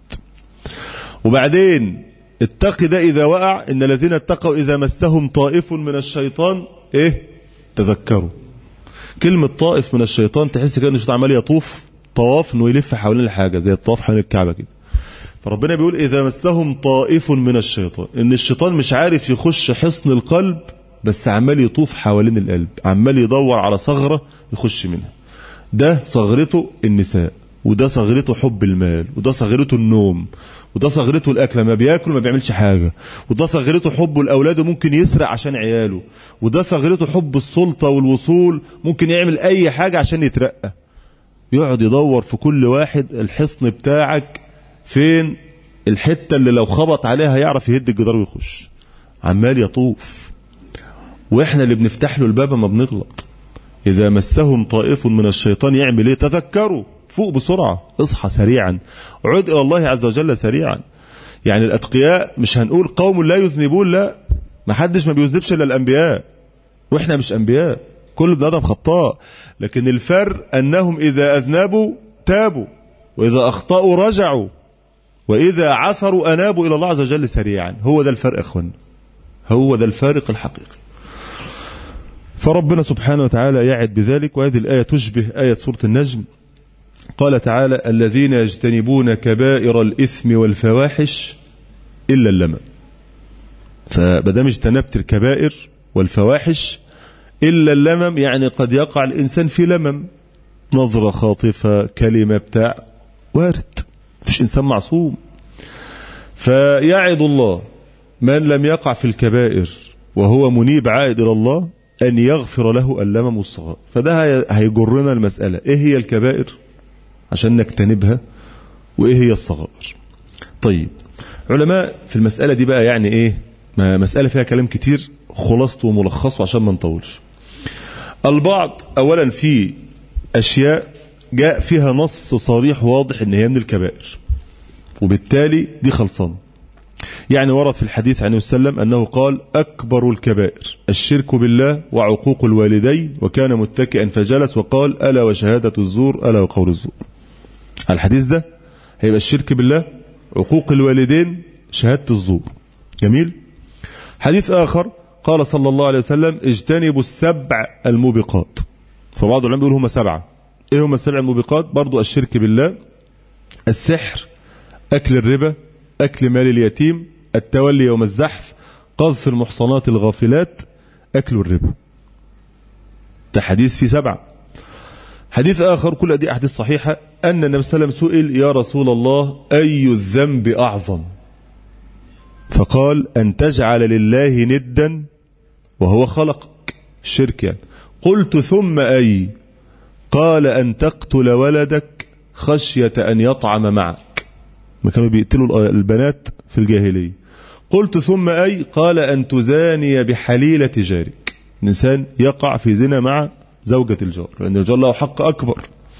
S1: وبعدين التقي ده إذا وقع، إن الذين اتقوا إذا مسهم طائف من الشيطان إيه تذكروا. كلمة طائف من الشيطان تحس كأن الشيطان عمال يطوف طواف إنه يلف حوالين الحاجة زي الطواف حوالين الكعبة كده. فربنا بيقول إذا مسهم طائف من الشيطان، إن الشيطان مش عارف يخش حصن القلب، بس عمال يطوف حوالين القلب، عمال يدور على ثغرة يخش منها. ده ثغرته النساء، وده ثغرته حب المال، وده ثغرته النوم، وده ثغرته الأكل، ما بياكل ما بيعملش حاجة، وده ثغرته حب الأولاد ممكن يسرق عشان عياله، وده ثغرته حب السلطة والوصول ممكن يعمل أي حاجة عشان يترقى. يقعد يدور في كل واحد الحصن بتاعك فين، الحتة اللي لو خبط عليها يعرف يهد الجدار ويخش. عمال يطوف، واحنا اللي بنفتح له الباب ما بنغلط. إذا مسهم طائف من الشيطان يعمل ايه؟ تذكروا، فوق بسرعة، اصحى سريعا، عد إلى الله عز وجل سريعا. يعني الأتقياء مش هنقول قوم لا يذنبون، لا، ما حدش ما بيذنبش إلا الأنبياء، واحنا مش أنبياء، كل ابن آدم خطاء. لكن الفرق أنهم إذا أذنبوا تابوا، وإذا أخطأوا رجعوا، وإذا عثروا أنابوا إلى الله عز وجل سريعا. هو ده الفرق أخوان، هو ده الفارق الحقيقي. فربنا سبحانه وتعالى يعد بذلك. وهذه الآية تشبه آية سورة النجم. قال تعالى الذين يجتنبون كبائر الإثم والفواحش إلا اللمم. فبدام اجتنبت الكبائر والفواحش إلا اللمم، يعني قد يقع الإنسان في لمم، نظرة خاطفة، كلمة بتاع، وارد، مفيش إنسان معصوم. فيعد الله من لم يقع في الكبائر وهو منيب عائد إلى الله أن يغفر له اللمم والصغائر. فده هيجرنا المسألة إيه هي الكبائر عشان نجتنبها، وإيه هي الصغائر. طيب علماء في المسألة دي بقى يعني إيه، ما مسألة فيها كلام كتير، خلاصته وملخصه عشان ما نطولش. البعض أولا في أشياء جاء فيها نص صريح واضح إن هي من الكبائر، وبالتالي دي خلصانة. يعني ورد في الحديث عنه وسلم أنه قال أكبر الكبائر الشرك بالله وعقوق الوالدين، وكان متكئا فجلس وقال ألا وشهادة الزور ألا وقول الزور. الحديث ده هيبقى الشرك بالله، عقوق الوالدين، شهادة الزور. جميل. حديث آخر قال صلى الله عليه وسلم اجتنبوا السبع الموبقات. فبعض العلماء يقول هم سبعة. ايه هم السبع الموبقات؟ برضو الشرك بالله، السحر، أكل الربا، أكل مال اليتيم، التولي يوم الزحف، قذف المحصنات الغافلات، أكل الربا. ده حديث في سبعة. حديث آخر، كل دي أحاديث صحيحة، أن النبي صلى الله عليه وسلم سئل يا رسول الله أي الذنب أعظم؟ فقال أن تجعل لله ندا وهو خلقك، الشرك يعني. قلت ثم أي؟ قال أن تقتل ولدك خشية أن يطعم معك. ما كانوا بيقتلوا البنات في الجاهلية. قلت ثم أي؟ قال أن تزاني بحليلة جارك، الإنسان يقع في زنا مع زوجة الجار، لأن الجار له حق أكبر.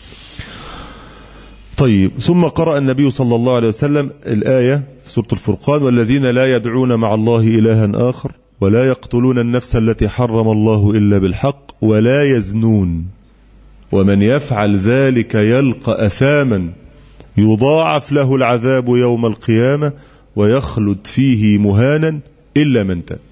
S1: طيب ثم قرأ النبي صلى الله عليه وسلم الآية في سورة الفرقان والذين لا يدعون مع الله إلها آخر ولا يقتلون النفس التي حرم الله إلا بالحق ولا يزنون ومن يفعل ذلك يلقى أثاما يضاعف له العذاب يوم القيامة ويخلد فيه مهانا إلا من تاب.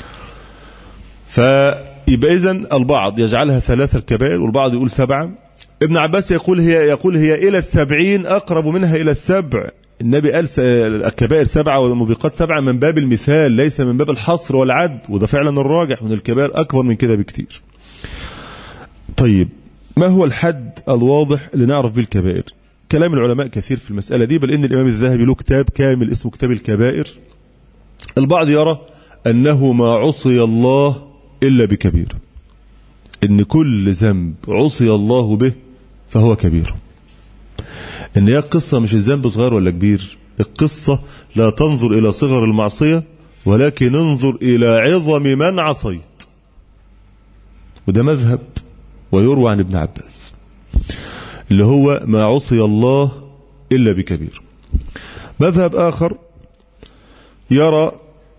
S1: فيبقى إذن البعض يجعلها ثلاثة الكبائر والبعض يقول سبعة. ابن عباس يقول هي يقول هي إلى السبعين أقرب منها إلى السبع. النبي قال الكبائر سبعة والموبقات سبعة من باب المثال ليس من باب الحصر والعد، وده فعلا الراجح، وان الكبائر أكبر من كده بكتير. طيب ما هو الحد الواضح لنعرف بالكبائر؟ كلام العلماء كثير في المسألة دي، بل إن الإمام الذهبي له كتاب كامل اسمه كتاب الكبائر. البعض يرى أنه ما عصي الله إلا بكبير، إن كل ذنب عصي الله به فهو كبير. إن هي القصة مش الذنب صغير ولا كبير، القصة لا تنظر إلى صغر المعصية ولكن انظر إلى عظم من عصيت. وده مذهب ويروى عن ابن عباس اللي هو ما عصي الله إلا بكبير. مذهب آخر يرى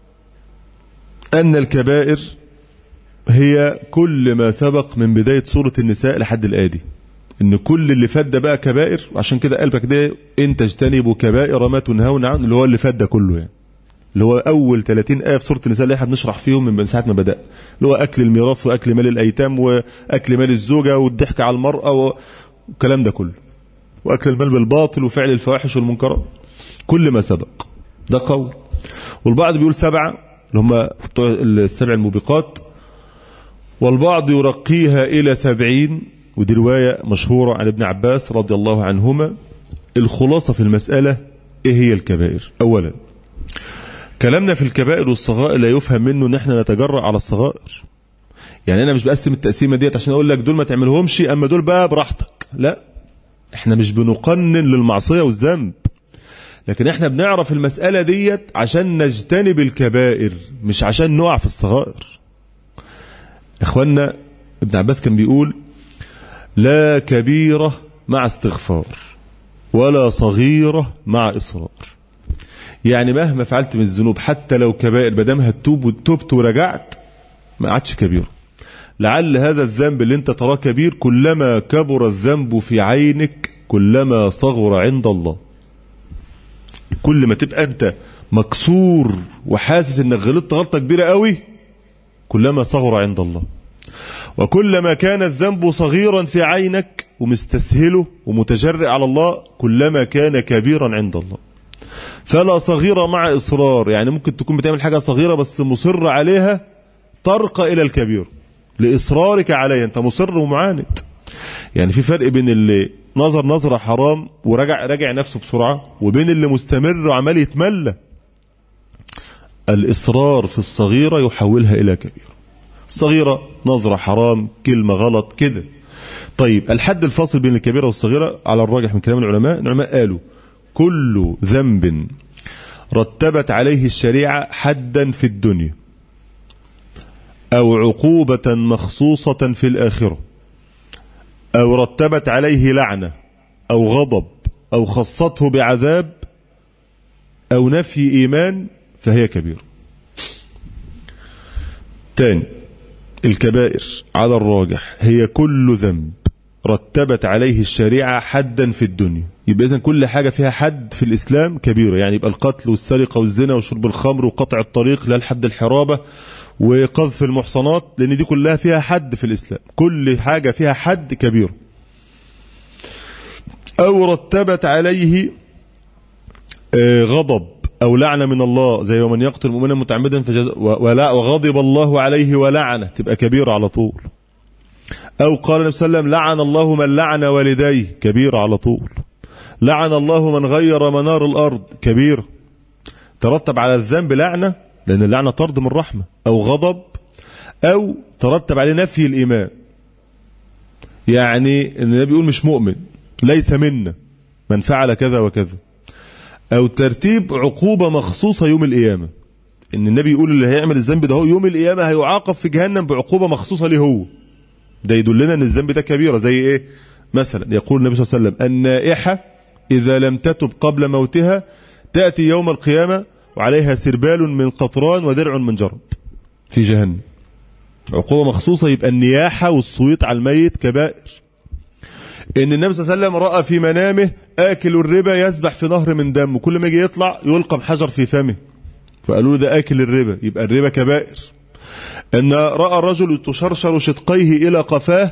S1: أن الكبائر هي كل ما سبق من بداية سورة النساء لحد الآدي، إن كل اللي فات ده بقى كبائر، وعشان كده قلبك ده إن تجتنبوا كبائر ما تنهون عنه، اللي هو اللي فات ده كله يعني، اللي هو أول ثلاثين آية في سورة النساء اللي احنا بنشرح فيهم من ساعة ما بدأ، اللي هو أكل الميراث وأكل مال الأيتام وأكل مال الزوجة والضحك على المرأة والكلام ده كله، وأكل المال بالباطل وفعل الفواحش والمنكرات، كل ما سبق ده قول. والبعض بيقول سبعة اللي هم بتوع السبع الموبقات، والبعض يرقيها إلى سبعين، ودي رواية مشهورة عن ابن عباس رضي الله عنهما. الخلاصة في المسألة إيه هي الكبائر؟ أولا كلامنا في الكبائر والصغائر لا يفهم منه ان احنا نتجرأ على الصغائر، يعني انا مش بقسم التقسيمه ديت عشان اقول لك دول ما تعملهمش اما دول بقى براحتك، لا، احنا مش بنقنن للمعصيه والذنب، لكن احنا بنعرف المساله ديت عشان نجتنب الكبائر مش عشان نقع في الصغائر. اخوانا ابن عباس كان بيقول لا كبيره مع استغفار ولا صغيره مع اصرار، يعني مهما فعلت من الذنوب حتى لو كبائر بدمها تتوب وتوبت ورجعت ما عادش كبير. لعل هذا الذنب اللي انت تراه كبير كلما كبر الذنب في عينك كلما صغر عند الله. كل ما تبقى انت مكسور وحاسس انك غلطت غلطة كبيرة قوي كلما صغر عند الله، وكلما كان الذنب صغيرا في عينك ومستسهله ومتجرئ على الله كلما كان كبيرا عند الله. فلا صغيرة مع إصرار، يعني ممكن تكون بتعمل حاجة صغيرة بس مصر عليها ترقى إلى الكبير لإصرارك عليها، أنت مصر ومعاند. يعني في فرق بين اللي نظر نظرة حرام ورجع رجع نفسه بسرعة، وبين اللي مستمر وعمال يتملى. الإصرار في الصغيرة يحولها إلى كبير. الصغيرة نظرة حرام، كلمة غلط كده. طيب الحد الفاصل بين الكبيرة والصغيرة على الراجح من كلام العلماء، العلماء قالوا كل ذنب رتبت عليه الشريعة حدا في الدنيا أو عقوبة مخصوصة في الآخرة أو رتبت عليه لعنة أو غضب أو خصته بعذاب أو نفي إيمان فهي كبيرة. تاني، الكبائر على الراجح هي كل ذنب رتبت عليه الشريعة حدا في الدنيا، يبقى إذن كل حاجة فيها حد في الإسلام كبيرة، يعني يبقى القتل والسرقة والزنا وشرب الخمر وقطع الطريق للحد الحرابة وقذف المحصنات، لأن دي كلها فيها حد في الإسلام، كل حاجة فيها حد كبير. أو رتبت عليه غضب أو لعنة من الله، زي ومن يقتل مؤمنا متعمدا فجزاء وغضب الله عليه ولعنه، تبقى كبيرة على طول. أو قال النبي صلى الله عليه وسلم لعن الله من لعن والديه، كبيرة على طول. لعن الله من غير منار الأرض، كبيرة. ترتب على الذنب لعنة لأن اللعنة طرد من رحمة، أو غضب، أو ترتب عليه نفي الإيمان، يعني النبي يقول مش مؤمن، ليس منا من فعل كذا وكذا. أو ترتيب عقوبة مخصوصة يوم القيامة، إن النبي يقول اللي هيعمل الذنب ده هو يوم القيامة هيعاقب في جهنم بعقوبة مخصوصة له هو. ده يدلنا ان الذنب ده كبيرة. زي ايه مثلا؟ يقول النبي صلى الله عليه وسلم النائحة اذا لم تتب قبل موتها تأتي يوم القيامة وعليها سربال من قطران ودرع من جرب في جهنم، عقوبة مخصوصة. يبقى النياحة والصويت على الميت كبائر. ان النبي صلى الله عليه وسلم رأى في منامه آكل الربا يسبح في نهر من دم، وكل ما يجي يطلع يلقم حجر في فمه، فقالوا له ده آكل الربا، يبقى الربا كبائر. ان رأى الرجل تشرشر شدقيه الى قفاه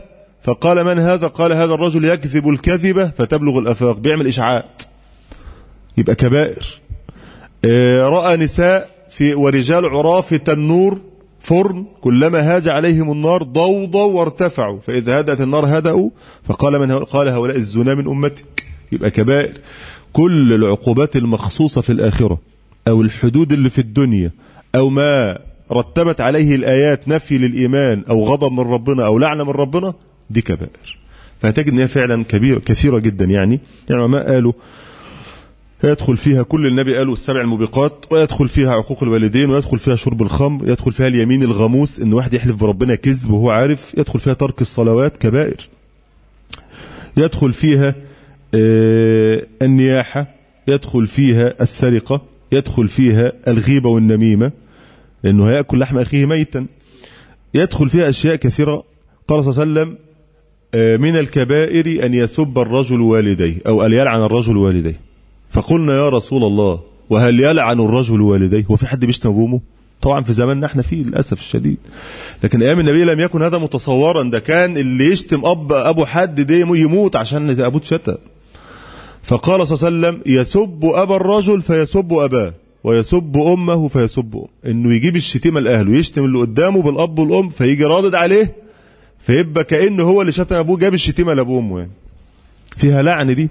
S1: فقال من هذا؟ قال هذا الرجل يكذب الكذبة فتبلغ الآفاق، بيعمل إشاعات، يبقى كبائر. رأى نساء في ورجال عراة في تنور فرن كلما هاج عليهم النار ضوضوا وارتفعوا، فإذا هدأت النار هدأوا، فقال من قال هؤلاء الزنا من أمتك، يبقى كبائر. كل العقوبات المخصوصة في الآخرة أو الحدود اللي في الدنيا أو ما رتبت عليه الآيات نفي للإيمان أو غضب من ربنا أو لعنة من ربنا، دي كبائر. فهتجد أنها فعلا كبيرة كثيرة جدا. يعني يعني ما قالوا يدخل فيها كل النبي قالوا السبع الموبقات، ويدخل فيها عقوق الوالدين، ويدخل فيها شرب الخمر، يدخل فيها اليمين الغموس ان واحد يحلف بربنا كذب وهو عارف، يدخل فيها ترك الصلوات كبائر، يدخل فيها آه النياحة، يدخل فيها السرقة، يدخل فيها الغيبة والنميمة لأنه هيأكل لحم أخيه ميتا، يدخل فيها أشياء كثيرة. قال صلى الله عليه وسلم آه من الكبائر أن يسب الرجل والديه أو أن يلعن الرجل والديه. فقلنا يا رسول الله وهل يلعن الرجل والديه؟ هو في حد بيشتم ابوه؟ طبعا في زماننا احنا فيه للاسف الشديد، لكن ايام النبي لم يكن هذا متصورا. ده كان اللي يشتم اب ابو حد ده يموت عشان ابوه اتشتم. فقال صلى الله عليه وسلم يسب ابا الرجل فيسب اباه ويسب امه فيسب أم. انه يجيب الشتيمه لاهله، يشتم اللي قدامه بالاب والام، فيجي رادد عليه، فيبقى كانه هو اللي شتم ابوه جاب الشتيمه لابوه وامه. يعني فيها لعن دي.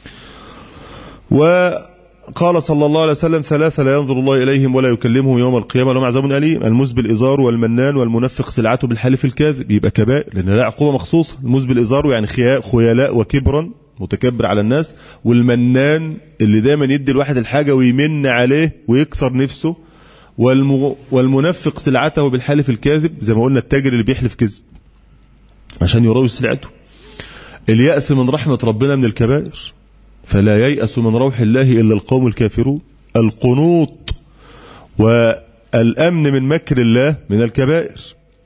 S1: وقال صلى الله عليه وسلم ثلاثة لا ينظر الله إليهم ولا يكلمهم يوم القيامة لهم عذاب أليم: المسبل الإزار والمنان والمنفق سلعته بالحلف الكاذب. يبقى كبائر لأن لا عقوبة مخصوصة. المسبل الإزار يعني خيلاء وكبرا، متكبر على الناس، والمنان اللي دايما يدي الواحد الحاجة ويمن عليه ويكسر نفسه، والم... والمنفق سلعته بالحلف الكاذب زي ما قلنا التاجر اللي بيحلف كذب عشان يروج سلعته. اليأس من رحمة ربنا من الكبائر، فلا ييأس من روح الله إلا القوم الكافرون. القنوط والأمن من مكر الله من الكبائر.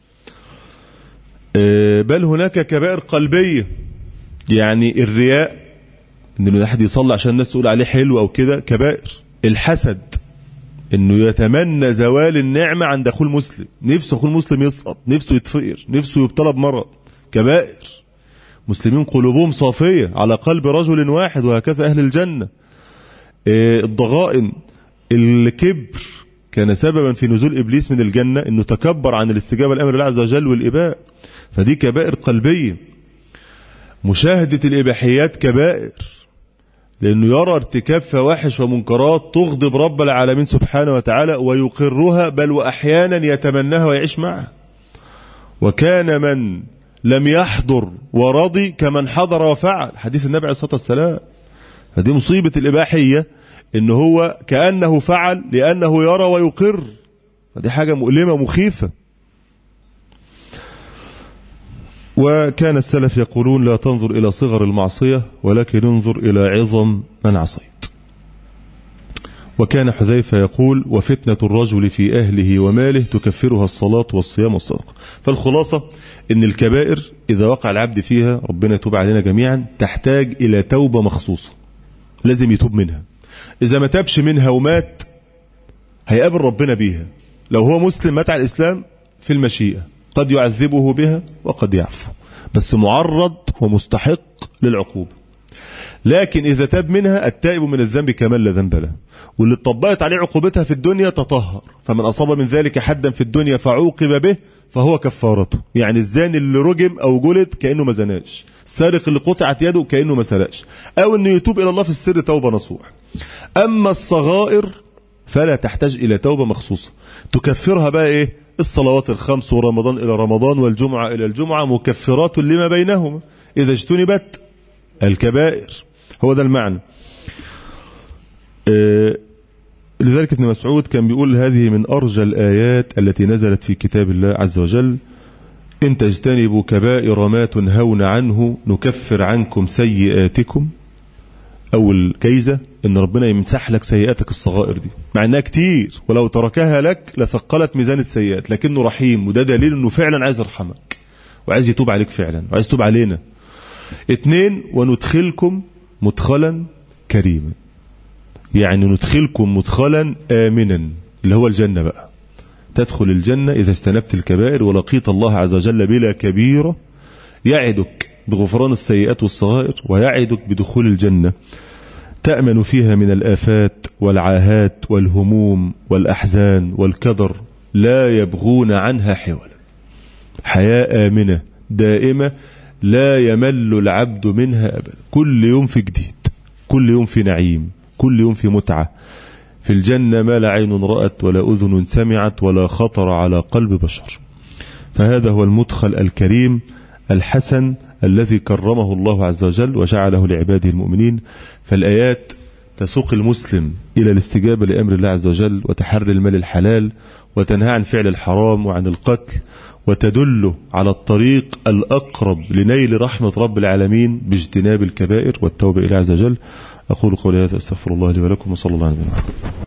S1: بل هناك كبائر قلبية، يعني الرياء، إن أحد يصلي عشان الناس تقول عليه حلو أو كده، كبائر. الحسد، إنه يتمنى زوال النعمة عند أخوه المسلم، نفسه أخوه المسلم يسقط، نفسه يتفقر، نفسه يبتلى بمرض، كبائر. مسلمين قلوبهم صافية على قلب رجل واحد، وهكذا أهل الجنة. الضغائن، الكبر كان سببا في نزول إبليس من الجنة، إنه تكبر عن الاستجابة لأمر الله عز وجل والإباء، فدي كبائر قلبية. مشاهدة الإباحيات كبائر، لأنه يرى ارتكاب فواحش ومنكرات تغضب رب العالمين سبحانه وتعالى ويقرها، بل وأحيانا يتمناها ويعيش معها. وكان من لم يحضر ورضي كمن حضر وفعل، حديث النبي عليه الصلاة والسلام. هذه مصيبة الإباحية، إنه هو كأنه فعل لأنه يرى ويقر، هذه حاجة مؤلمة مخيفة. وكان السلف يقولون لا تنظر إلى صغر المعصية ولكن انظر إلى عظم من عصيت. وكان حذيفة يقول وفتنة الرجل في أهله وماله تكفرها الصلاة والصيام والصدقة. فالخلاصة إن الكبائر إذا وقع العبد فيها، ربنا يتوب علينا جميعا، تحتاج إلى توبة مخصوصة، لازم يتوب منها. إذا ما تابش منها ومات هيقابل ربنا بيها. لو هو مسلم مات على الإسلام في المشيئة، قد يعذبه بها وقد يعفو، بس معرض ومستحق للعقوبة. لكن إذا تاب منها، التائب من الذنب كمن لا ذنب له، واللي اتطبقت عليه عقوبتها في الدنيا تطهر. فمن أصاب من ذلك حدا في الدنيا فعوقب به فهو كفارته. يعني الزاني اللي رجم أو جلد كأنه ما زناش، السارق اللي قطعت يده كأنه ما سرقش، أو أنه يتوب إلى الله في السر توبة نصوح. أما الصغائر فلا تحتاج إلى توبة مخصوصة تكفرها. بقى إيه؟ الصلوات الخمس ورمضان إلى رمضان والجمعة إلى الجمعة مكفرات لما بينهما إذا اجتنبت الكبائر. هو ده المعنى. آه لذلك ابن مسعود كان بيقول هذه من أرجى الآيات التي نزلت في كتاب الله عز وجل: إن تجتنبوا كبائر ما تنهون عنه نكفر عنكم سيئاتكم. أول جايزة إن ربنا يمسح لك سيئاتك الصغائر دي، مع إنها كتير، ولو تركها لك لثقلت ميزان السيئات، لكنه رحيم، وده دليل إنه فعلا عايز يرحمك وعايز يتوب عليك فعلا وعايز يتوب علينا. اتنين: وندخلكم مدخلا كريما، يعني ندخلكم مدخلا آمنا اللي هو الجنة. بقى تدخل الجنة إذا اجتنبت الكبائر ولقيت الله عز وجل بلا كبيرة يعدك بغفران السيئات والصغائر ويعدك بدخول الجنة تأمن فيها من الآفات والعاهات والهموم والأحزان والكدر لا يبغون عنها حولا. حياة آمنة دائمة لا يمل العبد منها أبدا، كل يوم في جديد، كل يوم في نعيم، كل يوم في متعة. في الجنة ما لا عين رأت ولا أذن سمعت ولا خطر على قلب بشر. فهذا هو المدخل الكريم الحسن الذي كرمه الله عز وجل وجعله لعباده المؤمنين. فالآيات تسوق المسلم إلى الاستجابة لأمر الله عز وجل وتحري المال الحلال وتنهى عن فعل الحرام وعن القتل، وتدل على الطريق الأقرب لنيل رحمة رب العالمين باجتناب الكبائر والتوبة إلى عز وجل. أقول قولي هذا، أستغفر الله لي ولكم، وصلى الله عليه وسلم.